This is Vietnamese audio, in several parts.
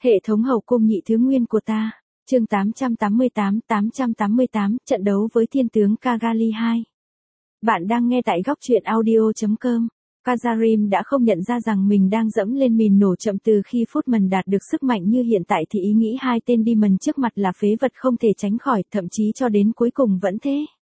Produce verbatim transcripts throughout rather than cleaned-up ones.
Hệ thống hậu cung nhị thứ nguyên của ta. Chương tám trăm tám mươi tám, tám trăm tám mươi tám, trận đấu với thiên tướng Cagali hai. Bạn đang nghe tại góc truyện audio chấm com. Casarim đã không nhận ra rằng mình đang dẫm lên mìn nổ chậm từ khi Footman đạt được sức mạnh như hiện tại thì ý nghĩ hai tên Demon trước mặt là phế vật không thể tránh khỏi, thậm chí cho đến cuối cùng vẫn thế.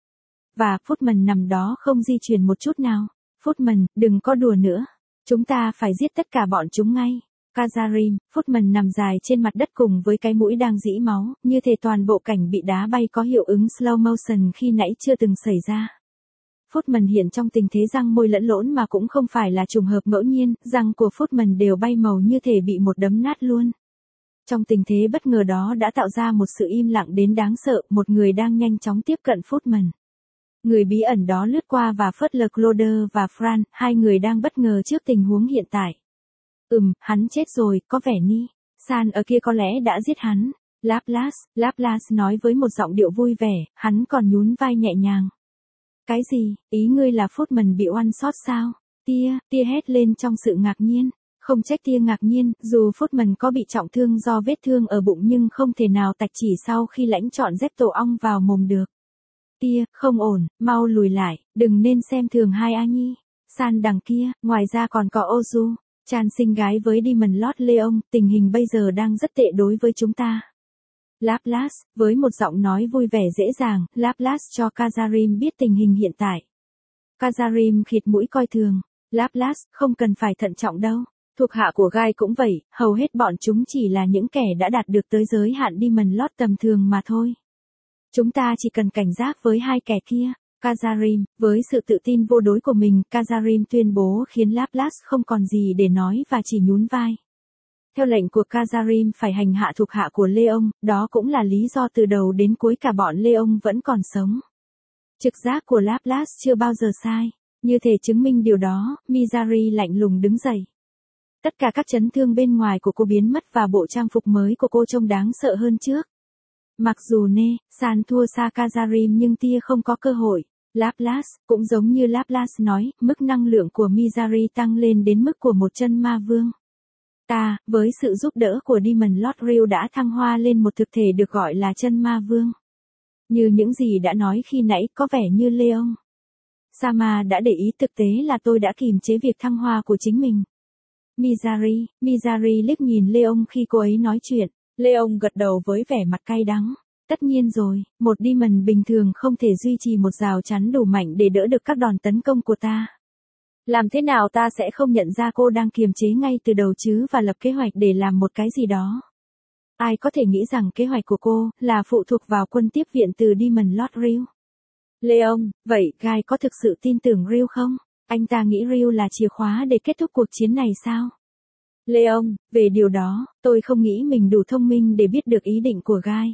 Và Footman nằm đó không di chuyển một chút nào. Footman, đừng có đùa nữa. Chúng ta phải giết tất cả bọn chúng ngay. Casarim, Footman nằm dài trên mặt đất cùng với cái mũi đang rỉ máu, như thể toàn bộ cảnh bị đá bay có hiệu ứng slow motion khi nãy chưa từng xảy ra. Footman hiện trong tình thế răng môi lẫn lộn mà cũng không phải là trùng hợp ngẫu nhiên, răng của Footman đều bay màu như thể bị một đấm nát luôn. Trong tình thế bất ngờ đó đã tạo ra một sự im lặng đến đáng sợ, một người đang nhanh chóng tiếp cận Footman. Người bí ẩn đó lướt qua và phớt lờ Claude và Fran, hai người đang bất ngờ trước tình huống hiện tại. Ừm, hắn chết rồi, có vẻ ni. San ở kia có lẽ đã giết hắn. Laplace, Laplace nói với một giọng điệu vui vẻ, hắn còn nhún vai nhẹ nhàng. Cái gì, ý ngươi là Footman bị one shot sao? Tia, tia hét lên trong sự ngạc nhiên. Không trách tia ngạc nhiên, dù Footman có bị trọng thương do vết thương ở bụng nhưng không thể nào tạch chỉ sau khi lãnh trọn dép tổ ong vào mồm được. Tia, không ổn, mau lùi lại, đừng nên xem thường hai A Nhi. San đằng kia, ngoài ra còn có Ozu. Chan sinh gái với Demon Lord Leon, tình hình bây giờ đang rất tệ đối với chúng ta. Laplace, với một giọng nói vui vẻ dễ dàng, Laplace cho Casarim biết tình hình hiện tại. Casarim khịt mũi coi thường. Laplace, không cần phải thận trọng đâu. Thuộc hạ của Gai cũng vậy, hầu hết bọn chúng chỉ là những kẻ đã đạt được tới giới hạn Demon Lord tầm thường mà thôi. Chúng ta chỉ cần cảnh giác với hai kẻ kia. Casarim, với sự tự tin vô đối của mình, Casarim tuyên bố khiến Laplace không còn gì để nói và chỉ nhún vai. Theo lệnh của Casarim phải hành hạ thuộc hạ của Leon, đó cũng là lý do từ đầu đến cuối cả bọn Leon vẫn còn sống. Trực giác của Laplace chưa bao giờ sai. Như thể chứng minh điều đó, Mizari lạnh lùng đứng dậy. Tất cả các chấn thương bên ngoài của cô biến mất và bộ trang phục mới của cô trông đáng sợ hơn trước. Mặc dù Nê, San thua xa Casarim nhưng tia không có cơ hội. Laplace, cũng giống như Laplace nói, mức năng lượng của Mizari tăng lên đến mức của một chân ma vương. Ta, với sự giúp đỡ của Demon Lord Ryu đã thăng hoa lên một thực thể được gọi là chân ma vương. Như những gì đã nói khi nãy, có vẻ như Leon Sama đã để ý, thực tế là tôi đã kiềm chế việc thăng hoa của chính mình. Mizari, Mizari liếc nhìn Leon khi cô ấy nói chuyện. Leon gật đầu với vẻ mặt cay đắng. Tất nhiên rồi, một Demon bình thường không thể duy trì một rào chắn đủ mạnh để đỡ được các đòn tấn công của ta. Làm thế nào ta sẽ không nhận ra cô đang kiềm chế ngay từ đầu chứ và lập kế hoạch để làm một cái gì đó. Ai có thể nghĩ rằng kế hoạch của cô là phụ thuộc vào quân tiếp viện từ Demon Lord Ryu. Leon, vậy Guy có thực sự tin tưởng Ryu không? Anh ta nghĩ Ryu là chìa khóa để kết thúc cuộc chiến này sao? Leon, về điều đó, tôi không nghĩ mình đủ thông minh để biết được ý định của Guy.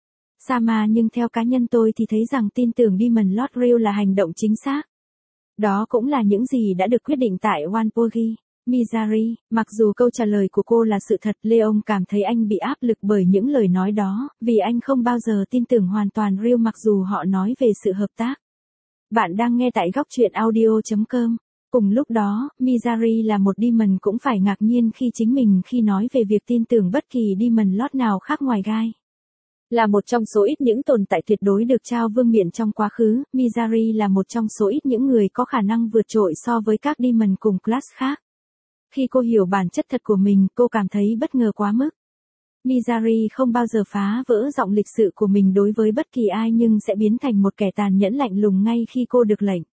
Sama, nhưng theo cá nhân tôi thì thấy rằng tin tưởng Demon Lord Ryu là hành động chính xác. Đó cũng là những gì đã được quyết định tại Wanpogi. Mizari, mặc dù câu trả lời của cô là sự thật, Leon cảm thấy anh bị áp lực bởi những lời nói đó, vì anh không bao giờ tin tưởng hoàn toàn Ryu mặc dù họ nói về sự hợp tác. Bạn đang nghe tại góc truyện audio chấm com. Cùng lúc đó, Mizari là một Demon cũng phải ngạc nhiên khi chính mình khi nói về việc tin tưởng bất kỳ Demon Lord nào khác ngoài Guy. Là một trong số ít những tồn tại tuyệt đối được trao vương miện trong quá khứ, Mizari là một trong số ít những người có khả năng vượt trội so với các Demon cùng class khác. Khi cô hiểu bản chất thật của mình, cô cảm thấy bất ngờ quá mức. Mizari không bao giờ phá vỡ giọng lịch sự của mình đối với bất kỳ ai nhưng sẽ biến thành một kẻ tàn nhẫn lạnh lùng ngay khi cô được lệnh.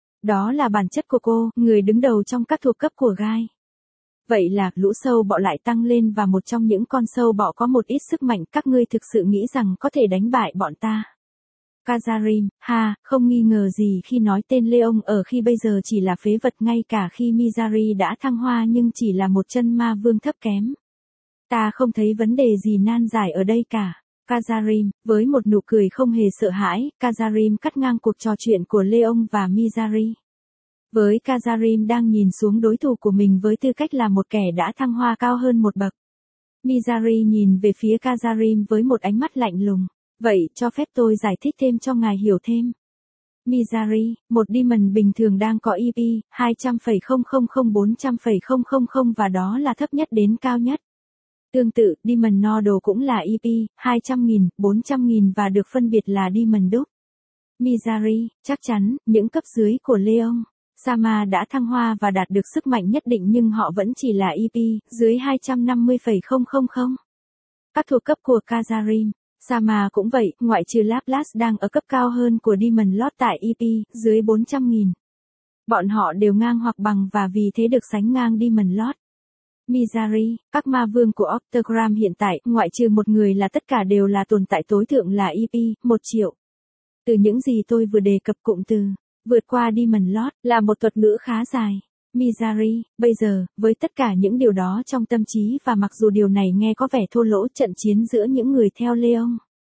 Đó là bản chất của cô, người đứng đầu trong các thuộc cấp của Guy. Vậy là, lũ sâu bọ lại tăng lên và một trong những con sâu bọ có một ít sức mạnh, các ngươi thực sự nghĩ rằng có thể đánh bại bọn ta. Casarim, ha, không nghi ngờ gì khi nói tên Leon ở khi bây giờ chỉ là phế vật ngay cả khi Mizari đã thăng hoa nhưng chỉ là một chân ma vương thấp kém. Ta không thấy vấn đề gì nan giải ở đây cả. Casarim, với một nụ cười không hề sợ hãi, Casarim cắt ngang cuộc trò chuyện của Leon và Mizari. Với Casarim đang nhìn xuống đối thủ của mình với tư cách là một kẻ đã thăng hoa cao hơn một bậc. Mizari nhìn về phía Casarim với một ánh mắt lạnh lùng. Vậy, cho phép tôi giải thích thêm cho ngài hiểu thêm. Mizari, một Demon bình thường đang có e pê hai trăm phẩy không không không bốn trăm phẩy không không không và đó là thấp nhất đến cao nhất. Tương tự, Diamond Noodle cũng là e pê, hai trăm nghìn, bốn trăm nghìn và được phân biệt là Diamond Dub. Mizari, chắc chắn, những cấp dưới của Leon, Sama đã thăng hoa và đạt được sức mạnh nhất định nhưng họ vẫn chỉ là e pê, dưới hai trăm năm mươi nghìn. Các thuộc cấp của Kazarim, Sama cũng vậy, ngoại trừ Laplas đang ở cấp cao hơn của Diamond Lord tại e pê, dưới bốn trăm nghìn. Bọn họ đều ngang hoặc bằng và vì thế được sánh ngang Diamond Lord. Mizari, các ma vương của Octagram hiện tại, ngoại trừ một người là tất cả đều là tồn tại tối thượng là e pê, một triệu. Từ những gì tôi vừa đề cập cụm từ, vượt qua Diamond Lord, là một thuật ngữ khá dài. Mizari, bây giờ, với tất cả những điều đó trong tâm trí và mặc dù điều này nghe có vẻ thô lỗ, trận chiến giữa những người theo Leon,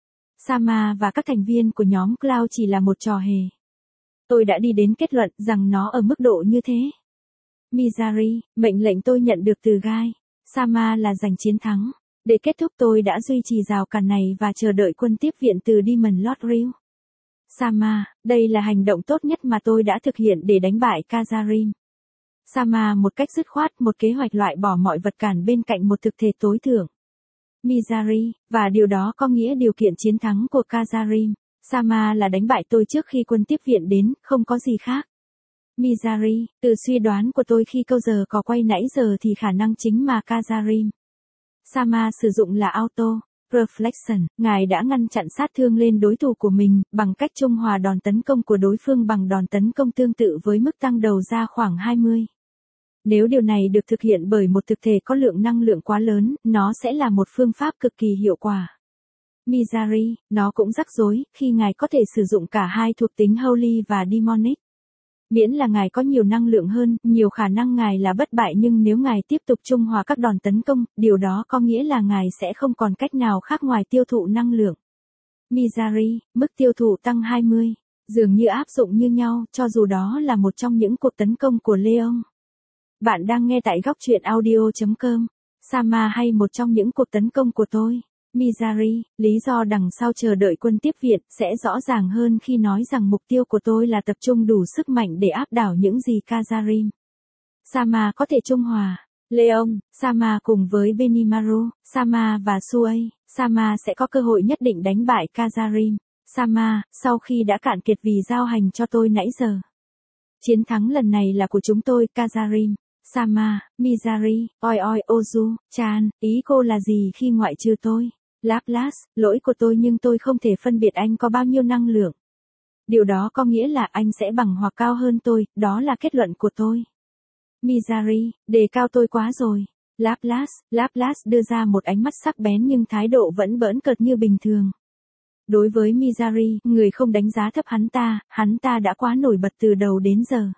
Sama và các thành viên của nhóm Cloud chỉ là một trò hề. Tôi đã đi đến kết luận rằng nó ở mức độ như thế. Mizari, mệnh lệnh tôi nhận được từ Gai, Sama là giành chiến thắng. Để kết thúc tôi đã duy trì rào cản này và chờ đợi quân tiếp viện từ Diamond Lord Ryu. Sama, đây là hành động tốt nhất mà tôi đã thực hiện để đánh bại Kazarim. Sama một cách dứt khoát một kế hoạch loại bỏ mọi vật cản bên cạnh một thực thể tối thượng. Mizari, và điều đó có nghĩa điều kiện chiến thắng của Kazarim. Sama là đánh bại tôi trước khi quân tiếp viện đến, không có gì khác. Mizari, từ suy đoán của tôi khi câu giờ có quay nãy giờ thì khả năng chính mà Kazarim. Sama sử dụng là auto. Reflection, ngài đã ngăn chặn sát thương lên đối thủ của mình, bằng cách trung hòa đòn tấn công của đối phương bằng đòn tấn công tương tự với mức tăng đầu ra khoảng hai mươi. Nếu điều này được thực hiện bởi một thực thể có lượng năng lượng quá lớn, nó sẽ là một phương pháp cực kỳ hiệu quả. Mizari, nó cũng rắc rối, khi ngài có thể sử dụng cả hai thuộc tính Holy và Demonic. Miễn là ngài có nhiều năng lượng hơn, nhiều khả năng ngài là bất bại nhưng nếu ngài tiếp tục trung hòa các đòn tấn công, điều đó có nghĩa là ngài sẽ không còn cách nào khác ngoài tiêu thụ năng lượng. Mizari, mức tiêu thụ tăng hai mươi, dường như áp dụng như nhau, cho dù đó là một trong những cuộc tấn công của Leon. Bạn đang nghe tại góc truyện audio chấm com, Sama hay một trong những cuộc tấn công của tôi. Mizari, lý do đằng sau chờ đợi quân tiếp viện sẽ rõ ràng hơn khi nói rằng mục tiêu của tôi là tập trung đủ sức mạnh để áp đảo những gì Kazarim. Sama có thể trung hòa. Leon, Sama cùng với Benimaru, Sama và Suai, Sama sẽ có cơ hội nhất định đánh bại Kazarim. Sama, sau khi đã cạn kiệt vì giao hành cho tôi nãy giờ. Chiến thắng lần này là của chúng tôi, Kazarim. Sama, Mizari, oi oi Ozu, Chan, ý cô là gì khi ngoại trừ tôi? Laplas, lỗi của tôi nhưng tôi không thể phân biệt anh có bao nhiêu năng lượng. Điều đó có nghĩa là anh sẽ bằng hoặc cao hơn tôi, đó là kết luận của tôi. Mizari, đề cao tôi quá rồi. Laplas, Laplas đưa ra một ánh mắt sắc bén nhưng thái độ vẫn bỡn cợt như bình thường. Đối với Mizari, người không đánh giá thấp hắn ta, hắn ta đã quá nổi bật từ đầu đến giờ.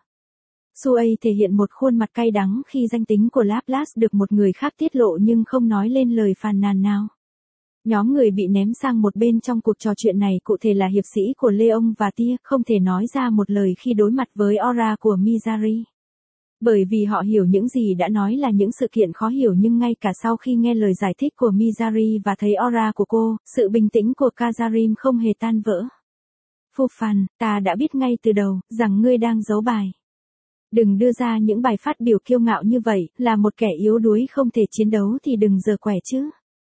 Suai thể hiện một khuôn mặt cay đắng khi danh tính của Laplas được một người khác tiết lộ nhưng không nói lên lời phàn nàn nào. Nhóm người bị ném sang một bên trong cuộc trò chuyện này cụ thể là hiệp sĩ của Leon và Tia không thể nói ra một lời khi đối mặt với aura của Mizari. Bởi vì họ hiểu những gì đã nói là những sự kiện khó hiểu nhưng ngay cả sau khi nghe lời giải thích của Mizari và thấy aura của cô, sự bình tĩnh của Kazarim không hề tan vỡ. Phu Phan, ta đã biết ngay từ đầu, rằng ngươi đang giấu bài. Đừng đưa ra những bài phát biểu kiêu ngạo như vậy, là một kẻ yếu đuối không thể chiến đấu thì đừng giở quẻ chứ.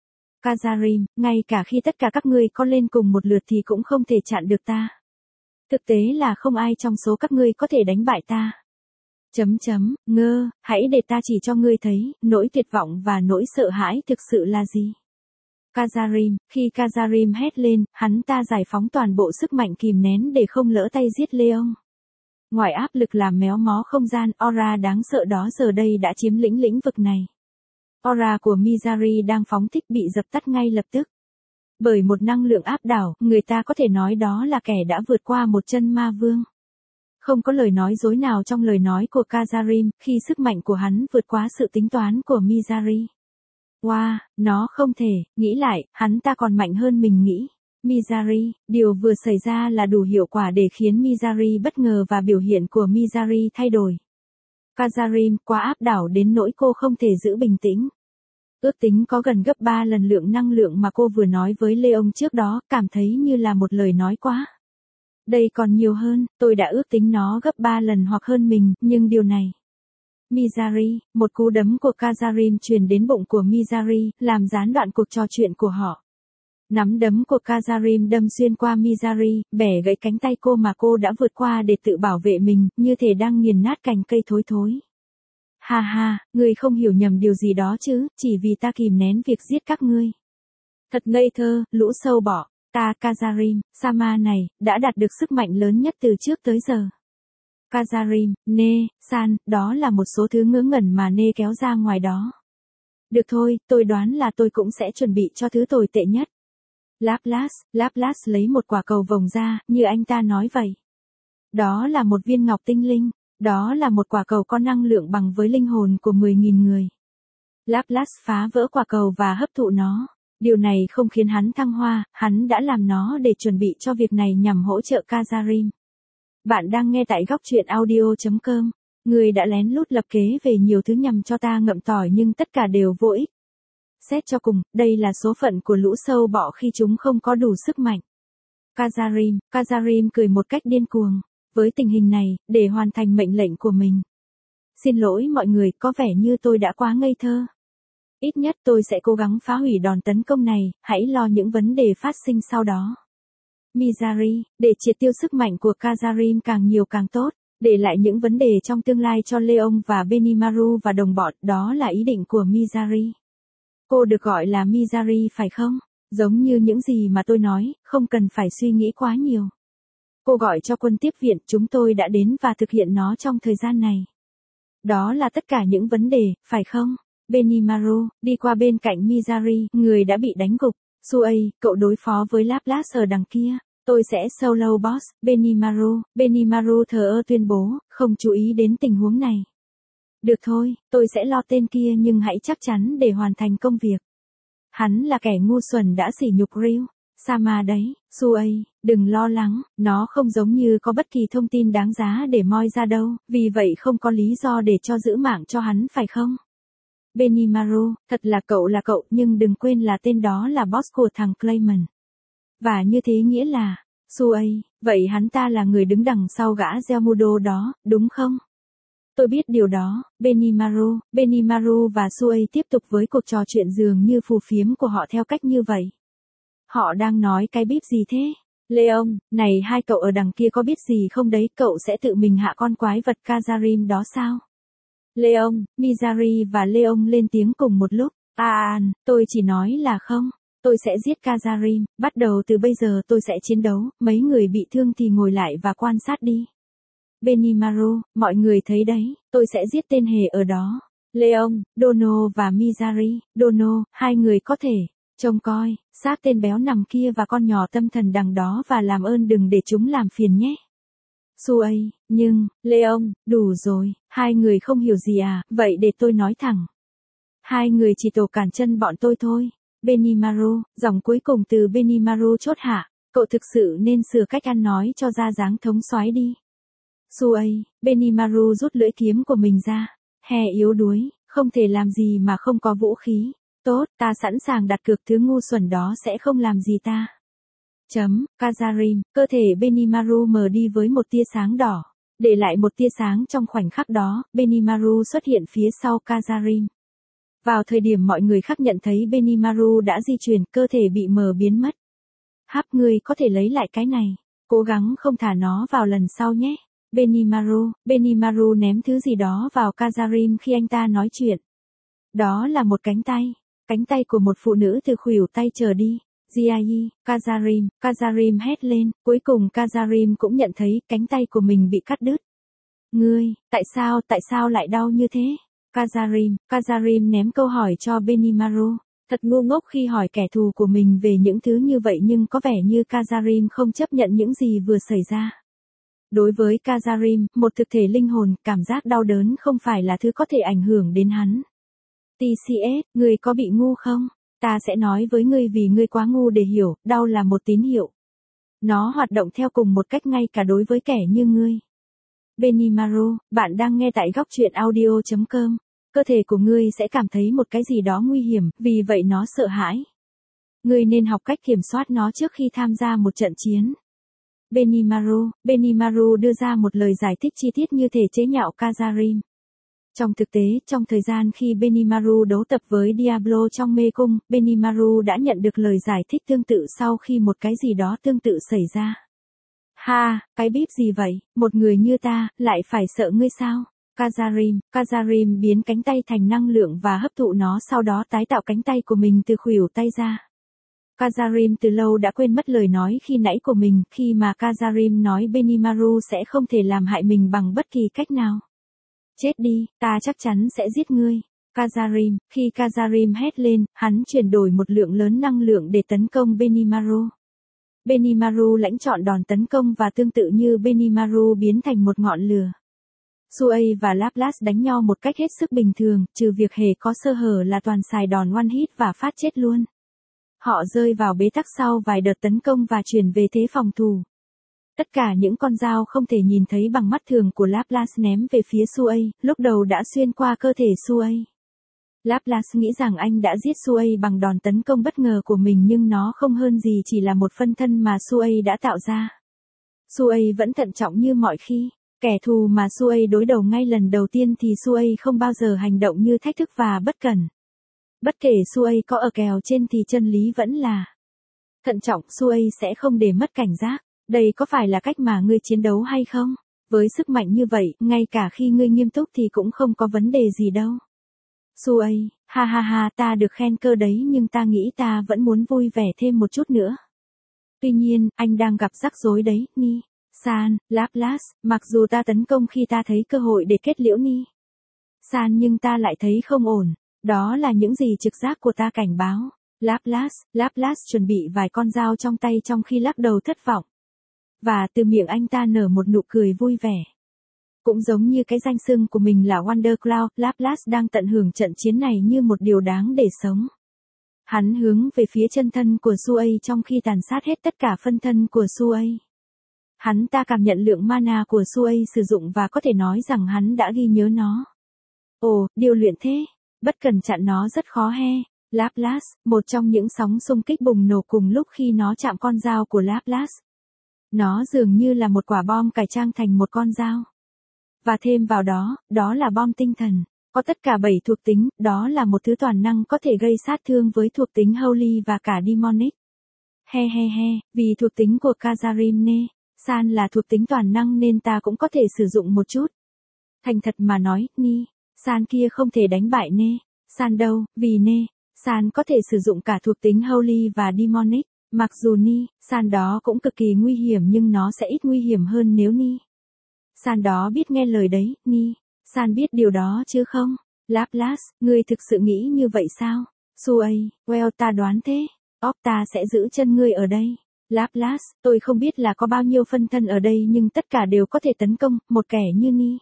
Kazarim, ngay cả khi tất cả các ngươi có lên cùng một lượt thì cũng không thể chặn được ta. Thực tế là không ai trong số các ngươi có thể đánh bại ta. Chấm chấm, ngơ, hãy để ta chỉ cho ngươi thấy, nỗi tuyệt vọng và nỗi sợ hãi thực sự là gì. Kazarim, khi Kazarim hét lên, hắn ta giải phóng toàn bộ sức mạnh kìm nén để không lỡ tay giết Leon. Ngoài áp lực làm méo mó không gian, aura đáng sợ đó giờ đây đã chiếm lĩnh lĩnh vực này. Aura của Mizari đang phóng thích bị dập tắt ngay lập tức. Bởi một năng lượng áp đảo, người ta có thể nói đó là kẻ đã vượt qua một chân ma vương. Không có lời nói dối nào trong lời nói của Kazarim, khi sức mạnh của hắn vượt quá sự tính toán của Mizari. Wow, nó không thể, nghĩ lại, hắn ta còn mạnh hơn mình nghĩ. Mizari, điều vừa xảy ra là đủ hiệu quả để khiến Mizari bất ngờ và biểu hiện của Mizari thay đổi. Kazarim quá áp đảo đến nỗi cô không thể giữ bình tĩnh. Ước tính có gần gấp ba lần lượng năng lượng mà cô vừa nói với Leon trước đó, cảm thấy như là một lời nói quá. Đây còn nhiều hơn, tôi đã ước tính nó gấp ba lần hoặc hơn mình, nhưng điều này. Mizari, một cú đấm của Kazarim truyền đến bụng của Mizari, làm gián đoạn cuộc trò chuyện của họ. Nắm đấm của Kazarim đâm xuyên qua Mizari, bẻ gãy cánh tay cô mà cô đã vượt qua để tự bảo vệ mình, như thể đang nghiền nát cành cây thối thối. Ha ha, ngươi không hiểu nhầm điều gì đó chứ, chỉ vì ta kìm nén việc giết các ngươi. Thật ngây thơ, lũ sâu bọ, ta Kazarim, Sama này, đã đạt được sức mạnh lớn nhất từ trước tới giờ. Kazarim, Nê, San, đó là một số thứ ngớ ngẩn mà Nê kéo ra ngoài đó. Được thôi, tôi đoán là tôi cũng sẽ chuẩn bị cho thứ tồi tệ nhất. Laplas, Laplas lấy một quả cầu vồng ra, như anh ta nói vậy. Đó là một viên ngọc tinh linh, đó là một quả cầu có năng lượng bằng với linh hồn của mười nghìn người. Laplas phá vỡ quả cầu và hấp thụ nó. Điều này không khiến hắn thăng hoa, hắn đã làm nó để chuẩn bị cho việc này nhằm hỗ trợ Kazarim. Bạn đang nghe tại góc truyện audio chấm com. Người đã lén lút lập kế về nhiều thứ nhằm cho ta ngậm tỏi nhưng tất cả đều vô ích. Xét cho cùng, đây là số phận của lũ sâu bọ khi chúng không có đủ sức mạnh. Kazarim, Kazarim cười một cách điên cuồng. Với tình hình này, để hoàn thành mệnh lệnh của mình. Xin lỗi mọi người, có vẻ như tôi đã quá ngây thơ. Ít nhất tôi sẽ cố gắng phá hủy đòn tấn công này, hãy lo những vấn đề phát sinh sau đó. Mizari, để triệt tiêu sức mạnh của Kazarim càng nhiều càng tốt, để lại những vấn đề trong tương lai cho Leon và Benimaru và đồng bọn, đó là ý định của Mizari. Cô được gọi là Mizari phải không? Giống như những gì mà tôi nói, không cần phải suy nghĩ quá nhiều. Cô gọi cho quân tiếp viện, chúng tôi đã đến và thực hiện nó trong thời gian này. Đó là tất cả những vấn đề, phải không? Benimaru, đi qua bên cạnh Mizari, người đã bị đánh gục. Suei, cậu đối phó với Laplas ở đằng kia. Tôi sẽ solo boss, Benimaru. Benimaru thờ ơ tuyên bố, không chú ý đến tình huống này. Được thôi, tôi sẽ lo tên kia nhưng hãy chắc chắn để hoàn thành công việc. Hắn là kẻ ngu xuẩn đã sỉ nhục Ryu. Sama đấy, Suei, đừng lo lắng, nó không giống như có bất kỳ thông tin đáng giá để moi ra đâu, vì vậy không có lý do để cho giữ mạng cho hắn phải không? Benimaru, thật là cậu là cậu, nhưng đừng quên là tên đó là boss của thằng Clayman. Và như thế nghĩa là, Suei, vậy hắn ta là người đứng đằng sau gã Zelmudo đó, đúng không? Tôi biết điều đó, Benimaru, Benimaru và Suei tiếp tục với cuộc trò chuyện dường như phù phiếm của họ theo cách như vậy. Họ đang nói cái bíp gì thế? Leon, này hai cậu ở đằng kia có biết gì không đấy, cậu sẽ tự mình hạ con quái vật Kazarim đó sao? Leon, Mizari và Leon lên tiếng cùng một lúc. À, tôi chỉ nói là không. Tôi sẽ giết Kazarim, bắt đầu từ bây giờ tôi sẽ chiến đấu, mấy người bị thương thì ngồi lại và quan sát đi. Benimaru, mọi người thấy đấy, tôi sẽ giết tên hề ở đó. Leon, Dono và Mizari, Dono, hai người có thể trông coi, xác tên béo nằm kia và con nhỏ tâm thần đằng đó và làm ơn đừng để chúng làm phiền nhé. Suei, nhưng, Leon, đủ rồi, hai người không hiểu gì à, vậy để tôi nói thẳng. Hai người chỉ tổ cản chân bọn tôi thôi. Benimaru, dòng cuối cùng từ Benimaru chốt hạ, cậu thực sự nên sửa cách ăn nói cho ra dáng thống soái đi. Suei, Benimaru rút lưỡi kiếm của mình ra. Hè yếu đuối, không thể làm gì mà không có vũ khí. Tốt, ta sẵn sàng đặt cược thứ ngu xuẩn đó sẽ không làm gì ta. Chấm, Kazarim, cơ thể Benimaru mờ đi với một tia sáng đỏ. Để lại một tia sáng trong khoảnh khắc đó, Benimaru xuất hiện phía sau Kazarim. Vào thời điểm mọi người khác nhận thấy Benimaru đã di chuyển, cơ thể bị mờ biến mất. Háp, ngươi có thể lấy lại cái này. Cố gắng không thả nó vào lần sau nhé. Benimaru, Benimaru ném thứ gì đó vào Kazarim khi anh ta nói chuyện. Đó là một cánh tay. Cánh tay của một phụ nữ từ khuỷu tay trở đi. Jiai, Kazarim, Kazarim hét lên, cuối cùng Kazarim cũng nhận thấy cánh tay của mình bị cắt đứt. Ngươi, tại sao, tại sao lại đau như thế? Kazarim, Kazarim ném câu hỏi cho Benimaru. Thật ngu ngốc khi hỏi kẻ thù của mình về những thứ như vậy nhưng có vẻ như Kazarim không chấp nhận những gì vừa xảy ra. Đối với Kazarim, một thực thể linh hồn, cảm giác đau đớn không phải là thứ có thể ảnh hưởng đến hắn. tê xê ét, ngươi có bị ngu không? Ta sẽ nói với ngươi vì ngươi quá ngu để hiểu, đau là một tín hiệu. Nó hoạt động theo cùng một cách ngay cả đối với kẻ như ngươi. Benimaru, bạn đang nghe tại góc truyện audio chấm com. Cơ thể của ngươi sẽ cảm thấy một cái gì đó nguy hiểm, vì vậy nó sợ hãi. Ngươi nên học cách kiểm soát nó trước khi tham gia một trận chiến. Benimaru, Benimaru đưa ra một lời giải thích chi tiết như thể chế nhạo Kazarim. Trong thực tế, trong thời gian khi Benimaru đấu tập với Diablo trong mê cung, Benimaru đã nhận được lời giải thích tương tự sau khi một cái gì đó tương tự xảy ra. Ha, cái bíp gì vậy, một người như ta, lại phải sợ ngươi sao? Kazarim, Kazarim biến cánh tay thành năng lượng và hấp thụ nó, sau đó tái tạo cánh tay của mình từ khuỷu tay ra. Kazarim từ lâu đã quên mất lời nói khi nãy của mình, khi mà Kazarim nói Benimaru sẽ không thể làm hại mình bằng bất kỳ cách nào. Chết đi, ta chắc chắn sẽ giết ngươi. Kazarim, khi Kazarim hét lên, hắn chuyển đổi một lượng lớn năng lượng để tấn công Benimaru. Benimaru lãnh chọn đòn tấn công và tương tự như Benimaru biến thành một ngọn lửa. Suey và Laplace đánh nhau một cách hết sức bình thường, trừ việc hề có sơ hở là toàn xài đòn one hit và phát chết luôn. Họ rơi vào bế tắc sau vài đợt tấn công và chuyển về thế phòng thủ. Tất cả những con dao không thể nhìn thấy bằng mắt thường của Laplace ném về phía Suey, lúc đầu đã xuyên qua cơ thể Suey. Laplace nghĩ rằng anh đã giết Suey bằng đòn tấn công bất ngờ của mình, nhưng nó không hơn gì chỉ là một phân thân mà Suey đã tạo ra. Suey vẫn thận trọng như mọi khi. Kẻ thù mà Suey đối đầu ngay lần đầu tiên thì Suey không bao giờ hành động như thách thức và bất cẩn. Bất kể Suey có ở kèo trên thì chân lý vẫn là thận trọng. Suey sẽ không để mất cảnh giác. Đây có phải là cách mà ngươi chiến đấu hay không? Với sức mạnh như vậy, ngay cả khi ngươi nghiêm túc thì cũng không có vấn đề gì đâu. Suey, ha ha ha, ta được khen cơ đấy, nhưng ta nghĩ ta vẫn muốn vui vẻ thêm một chút nữa. Tuy nhiên, anh đang gặp rắc rối đấy, Ni. San, Laplace, mặc dù ta tấn công khi ta thấy cơ hội để kết liễu Ni. San, nhưng ta lại thấy không ổn. Đó là những gì trực giác của ta cảnh báo. Laplace, Laplace chuẩn bị vài con dao trong tay trong khi lắc đầu thất vọng. Và từ miệng anh ta nở một nụ cười vui vẻ. Cũng giống như cái danh xưng của mình là Wonder Cloud, Laplace đang tận hưởng trận chiến này như một điều đáng để sống. Hắn hướng về phía chân thân của Suey trong khi tàn sát hết tất cả phân thân của Suey. Hắn ta cảm nhận lượng mana của Suey sử dụng và có thể nói rằng hắn đã ghi nhớ nó. Ồ, điều luyện thế, bất cần chặn nó rất khó he. Laplace, một trong những sóng xung kích bùng nổ cùng lúc khi nó chạm con dao của Laplace. Nó dường như là một quả bom cải trang thành một con dao. Và thêm vào đó, đó là bom tinh thần. Có tất cả bảy thuộc tính, đó là một thứ toàn năng có thể gây sát thương với thuộc tính Holy và cả Demonic. He he he, vì thuộc tính của Kazarim ne, San là thuộc tính toàn năng nên ta cũng có thể sử dụng một chút. Thành thật mà nói, Ni, San kia không thể đánh bại ne, San đâu, vì ne, San có thể sử dụng cả thuộc tính Holy và Demonic. Mặc dù Ni, San đó cũng cực kỳ nguy hiểm nhưng nó sẽ ít nguy hiểm hơn nếu Ni. San đó biết nghe lời đấy, Ni. San biết điều đó chứ không? Laplace, ngươi thực sự nghĩ như vậy sao? Suey, well ta đoán thế. Ốc ta sẽ giữ chân ngươi ở đây. Laplace, tôi không biết là có bao nhiêu phân thân ở đây nhưng tất cả đều có thể tấn công, một kẻ như Ni.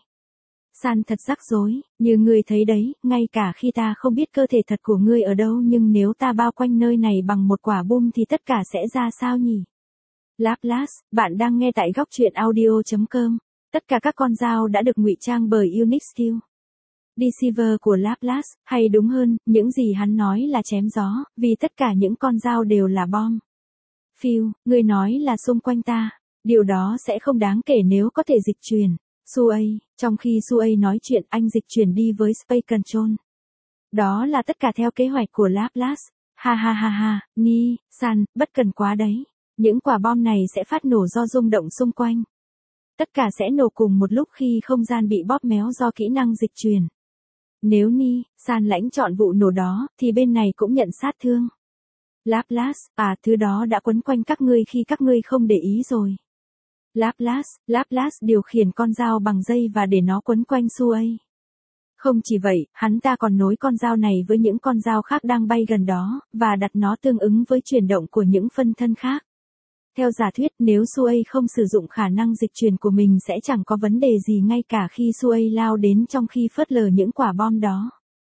San thật rắc rối, như ngươi thấy đấy, ngay cả khi ta không biết cơ thể thật của ngươi ở đâu nhưng nếu ta bao quanh nơi này bằng một quả bom thì tất cả sẽ ra sao nhỉ? Laplace, bạn đang nghe tại góc truyện audio chấm com. Tất cả các con dao đã được ngụy trang bởi Unix Skill. Deceiver của Laplace, hay đúng hơn, những gì hắn nói là chém gió, vì tất cả những con dao đều là bom. Phil, ngươi nói là xung quanh ta. Điều đó sẽ không đáng kể nếu có thể dịch chuyển. Suey, trong khi Suey nói chuyện anh dịch chuyển đi với Space Control. Đó là tất cả theo kế hoạch của Laplace. Ha ha ha ha, Ni, San, bất cần quá đấy. Những quả bom này sẽ phát nổ do rung động xung quanh. Tất cả sẽ nổ cùng một lúc khi không gian bị bóp méo do kỹ năng dịch chuyển. Nếu Ni, San lãnh chọn vụ nổ đó, thì bên này cũng nhận sát thương. Laplace, à thứ đó đã quấn quanh các ngươi khi các ngươi không để ý rồi. Laplace, Laplace điều khiển con dao bằng dây và để nó quấn quanh Suey. Không chỉ vậy, hắn ta còn nối con dao này với những con dao khác đang bay gần đó, và đặt nó tương ứng với chuyển động của những phân thân khác. Theo giả thuyết, nếu Suey không sử dụng khả năng dịch chuyển của mình sẽ chẳng có vấn đề gì ngay cả khi Suey lao đến trong khi phớt lờ những quả bom đó.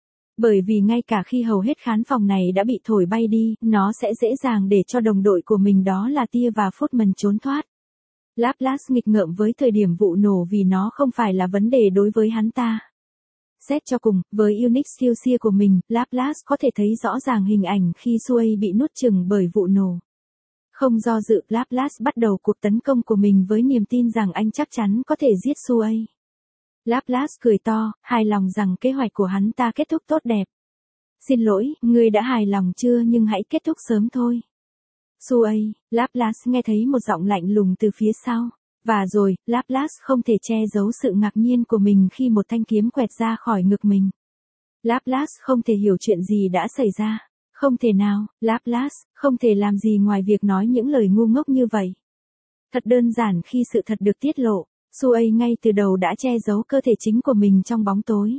Bởi vì ngay cả khi hầu hết khán phòng này đã bị thổi bay đi, nó sẽ dễ dàng để cho đồng đội của mình đó là Tia và Footman trốn thoát. Laplace nghịch ngợm với thời điểm vụ nổ vì nó không phải là vấn đề đối với hắn ta. Xét cho cùng, với Unix Skill của mình, Laplace có thể thấy rõ ràng hình ảnh khi Suey bị nuốt chửng bởi vụ nổ. Không do dự, Laplace bắt đầu cuộc tấn công của mình với niềm tin rằng anh chắc chắn có thể giết Suey. Laplace cười to, hài lòng rằng kế hoạch của hắn ta kết thúc tốt đẹp. Xin lỗi, ngươi đã hài lòng chưa, nhưng hãy kết thúc sớm thôi. Suey, Laplace nghe thấy một giọng lạnh lùng từ phía sau. Và rồi, Laplace không thể che giấu sự ngạc nhiên của mình khi một thanh kiếm quẹt ra khỏi ngực mình. Laplace không thể hiểu chuyện gì đã xảy ra. Không thể nào, Laplace, không thể làm gì ngoài việc nói những lời ngu ngốc như vậy. Thật đơn giản khi sự thật được tiết lộ, Suey ngay từ đầu đã che giấu cơ thể chính của mình trong bóng tối.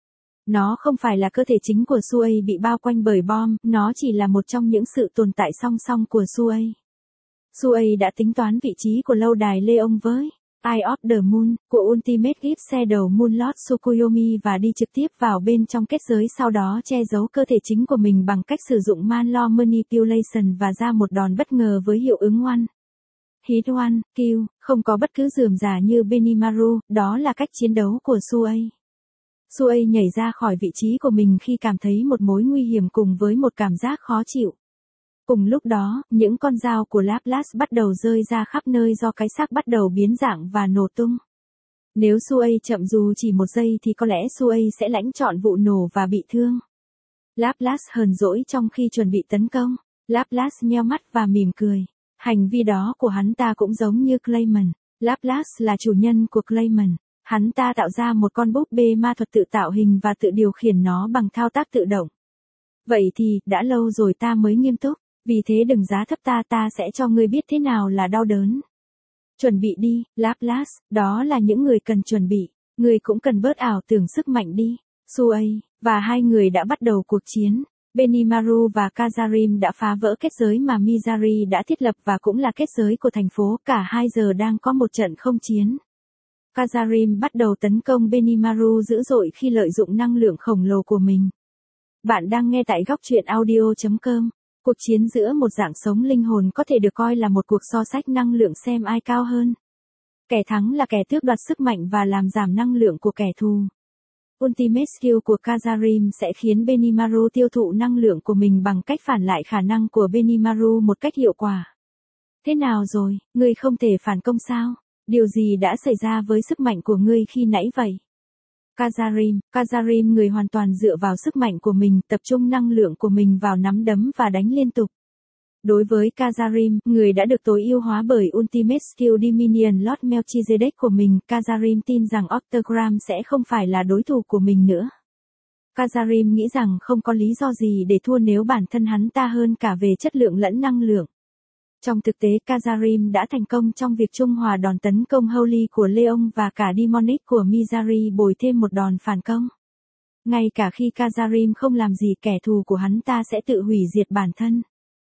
Nó không phải là cơ thể chính của Suey bị bao quanh bởi bom, nó chỉ là một trong những sự tồn tại song song của Suey. Suey đã tính toán vị trí của lâu đài Leon với Eye of the Moon của Ultimate Gift Shadow Moonlord Tsukuyomi và đi trực tiếp vào bên trong kết giới, sau đó che giấu cơ thể chính của mình bằng cách sử dụng Man-Law Manipulation và ra một đòn bất ngờ với hiệu ứng one. Hit one, kill, không có bất cứ rườm rà như Benimaru, đó là cách chiến đấu của Suey. Suey nhảy ra khỏi vị trí của mình khi cảm thấy một mối nguy hiểm cùng với một cảm giác khó chịu. Cùng lúc đó, những con dao của Laplace bắt đầu rơi ra khắp nơi do cái xác bắt đầu biến dạng và nổ tung. Nếu Suey chậm dù chỉ một giây thì có lẽ Suey sẽ lãnh trọn vụ nổ và bị thương. Laplace hờn dỗi trong khi chuẩn bị tấn công. Laplace nheo mắt và mỉm cười. Hành vi đó của hắn ta cũng giống như Clayman. Laplace là chủ nhân của Clayman. Hắn ta tạo ra một con búp bê ma thuật tự tạo hình và tự điều khiển nó bằng thao tác tự động. Vậy thì, đã lâu rồi ta mới nghiêm túc. Vì thế đừng giá thấp ta, ta sẽ cho ngươi biết thế nào là đau đớn. Chuẩn bị đi, Laplace, đó là những người cần chuẩn bị. Ngươi cũng cần bớt ảo tưởng sức mạnh đi. Suey, và hai người đã bắt đầu cuộc chiến. Benimaru và Kazarim đã phá vỡ kết giới mà Mizari đã thiết lập và cũng là kết giới của thành phố. Cả hai giờ đang có một trận không chiến. Kazarim bắt đầu tấn công Benimaru dữ dội khi lợi dụng năng lượng khổng lồ của mình. Bạn đang nghe tại góc truyện audio chấm com. Cuộc chiến giữa một dạng sống linh hồn có thể được coi là một cuộc so sánh năng lượng xem ai cao hơn. Kẻ thắng là kẻ tước đoạt sức mạnh và làm giảm năng lượng của kẻ thù. Ultimate Skill của Kazarim sẽ khiến Benimaru tiêu thụ năng lượng của mình bằng cách phản lại khả năng của Benimaru một cách hiệu quả. Thế nào rồi, ngươi không thể phản công sao? Điều gì đã xảy ra với sức mạnh của ngươi khi nãy vậy? Kazarim, Kazarim người hoàn toàn dựa vào sức mạnh của mình, tập trung năng lượng của mình vào nắm đấm và đánh liên tục. Đối với Kazarim, người đã được tối ưu hóa bởi Ultimate Skill Dominion Lord Melchizedek của mình, Kazarim tin rằng Octagram sẽ không phải là đối thủ của mình nữa. Kazarim nghĩ rằng không có lý do gì để thua nếu bản thân hắn ta hơn cả về chất lượng lẫn năng lượng. Trong thực tế, Kazarim đã thành công trong việc trung hòa đòn tấn công Holy của Leon và cả Demonic của Mizari bồi thêm một đòn phản công. Ngay cả khi Kazarim không làm gì, kẻ thù của hắn ta sẽ tự hủy diệt bản thân.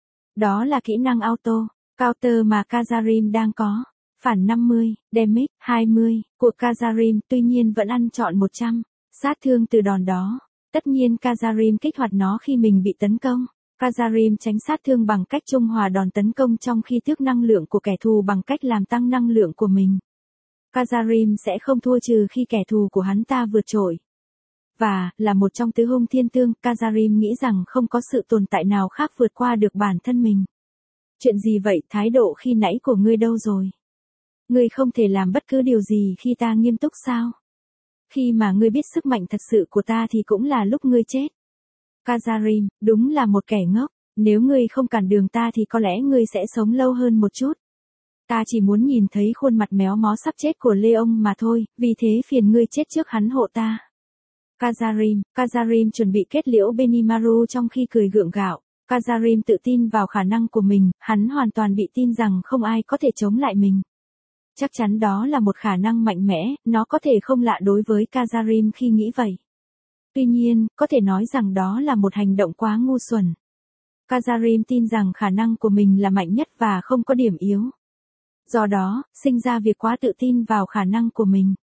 Đó là kỹ năng auto, counter mà Kazarim đang có. Phản năm mươi, damage hai mươi của Kazarim tuy nhiên vẫn ăn trọn một trăm, sát thương từ đòn đó. Tất nhiên Kazarim kích hoạt nó khi mình bị tấn công. Kazarim tránh sát thương bằng cách trung hòa đòn tấn công trong khi tước năng lượng của kẻ thù bằng cách làm tăng năng lượng của mình. Kazarim sẽ không thua trừ khi kẻ thù của hắn ta vượt trội. Và, là một trong tứ hung thiên tương, Kazarim nghĩ rằng không có sự tồn tại nào khác vượt qua được bản thân mình. Chuyện gì vậy, thái độ khi nãy của ngươi đâu rồi? Ngươi không thể làm bất cứ điều gì khi ta nghiêm túc sao? Khi mà ngươi biết sức mạnh thật sự của ta thì cũng là lúc ngươi chết. Kazarim, đúng là một kẻ ngốc, nếu ngươi không cản đường ta thì có lẽ ngươi sẽ sống lâu hơn một chút. Ta chỉ muốn nhìn thấy khuôn mặt méo mó sắp chết của Leon mà thôi, vì thế phiền ngươi chết trước hắn hộ ta. Kazarim, Kazarim chuẩn bị kết liễu Benimaru trong khi cười gượng gạo. Kazarim tự tin vào khả năng của mình, hắn hoàn toàn bị tin rằng không ai có thể chống lại mình. Chắc chắn đó là một khả năng mạnh mẽ, nó có thể không lạ đối với Kazarim khi nghĩ vậy. Tuy nhiên, có thể nói rằng đó là một hành động quá ngu xuẩn. Kazarim tin rằng khả năng của mình là mạnh nhất và không có điểm yếu. Do đó, sinh ra việc quá tự tin vào khả năng của mình.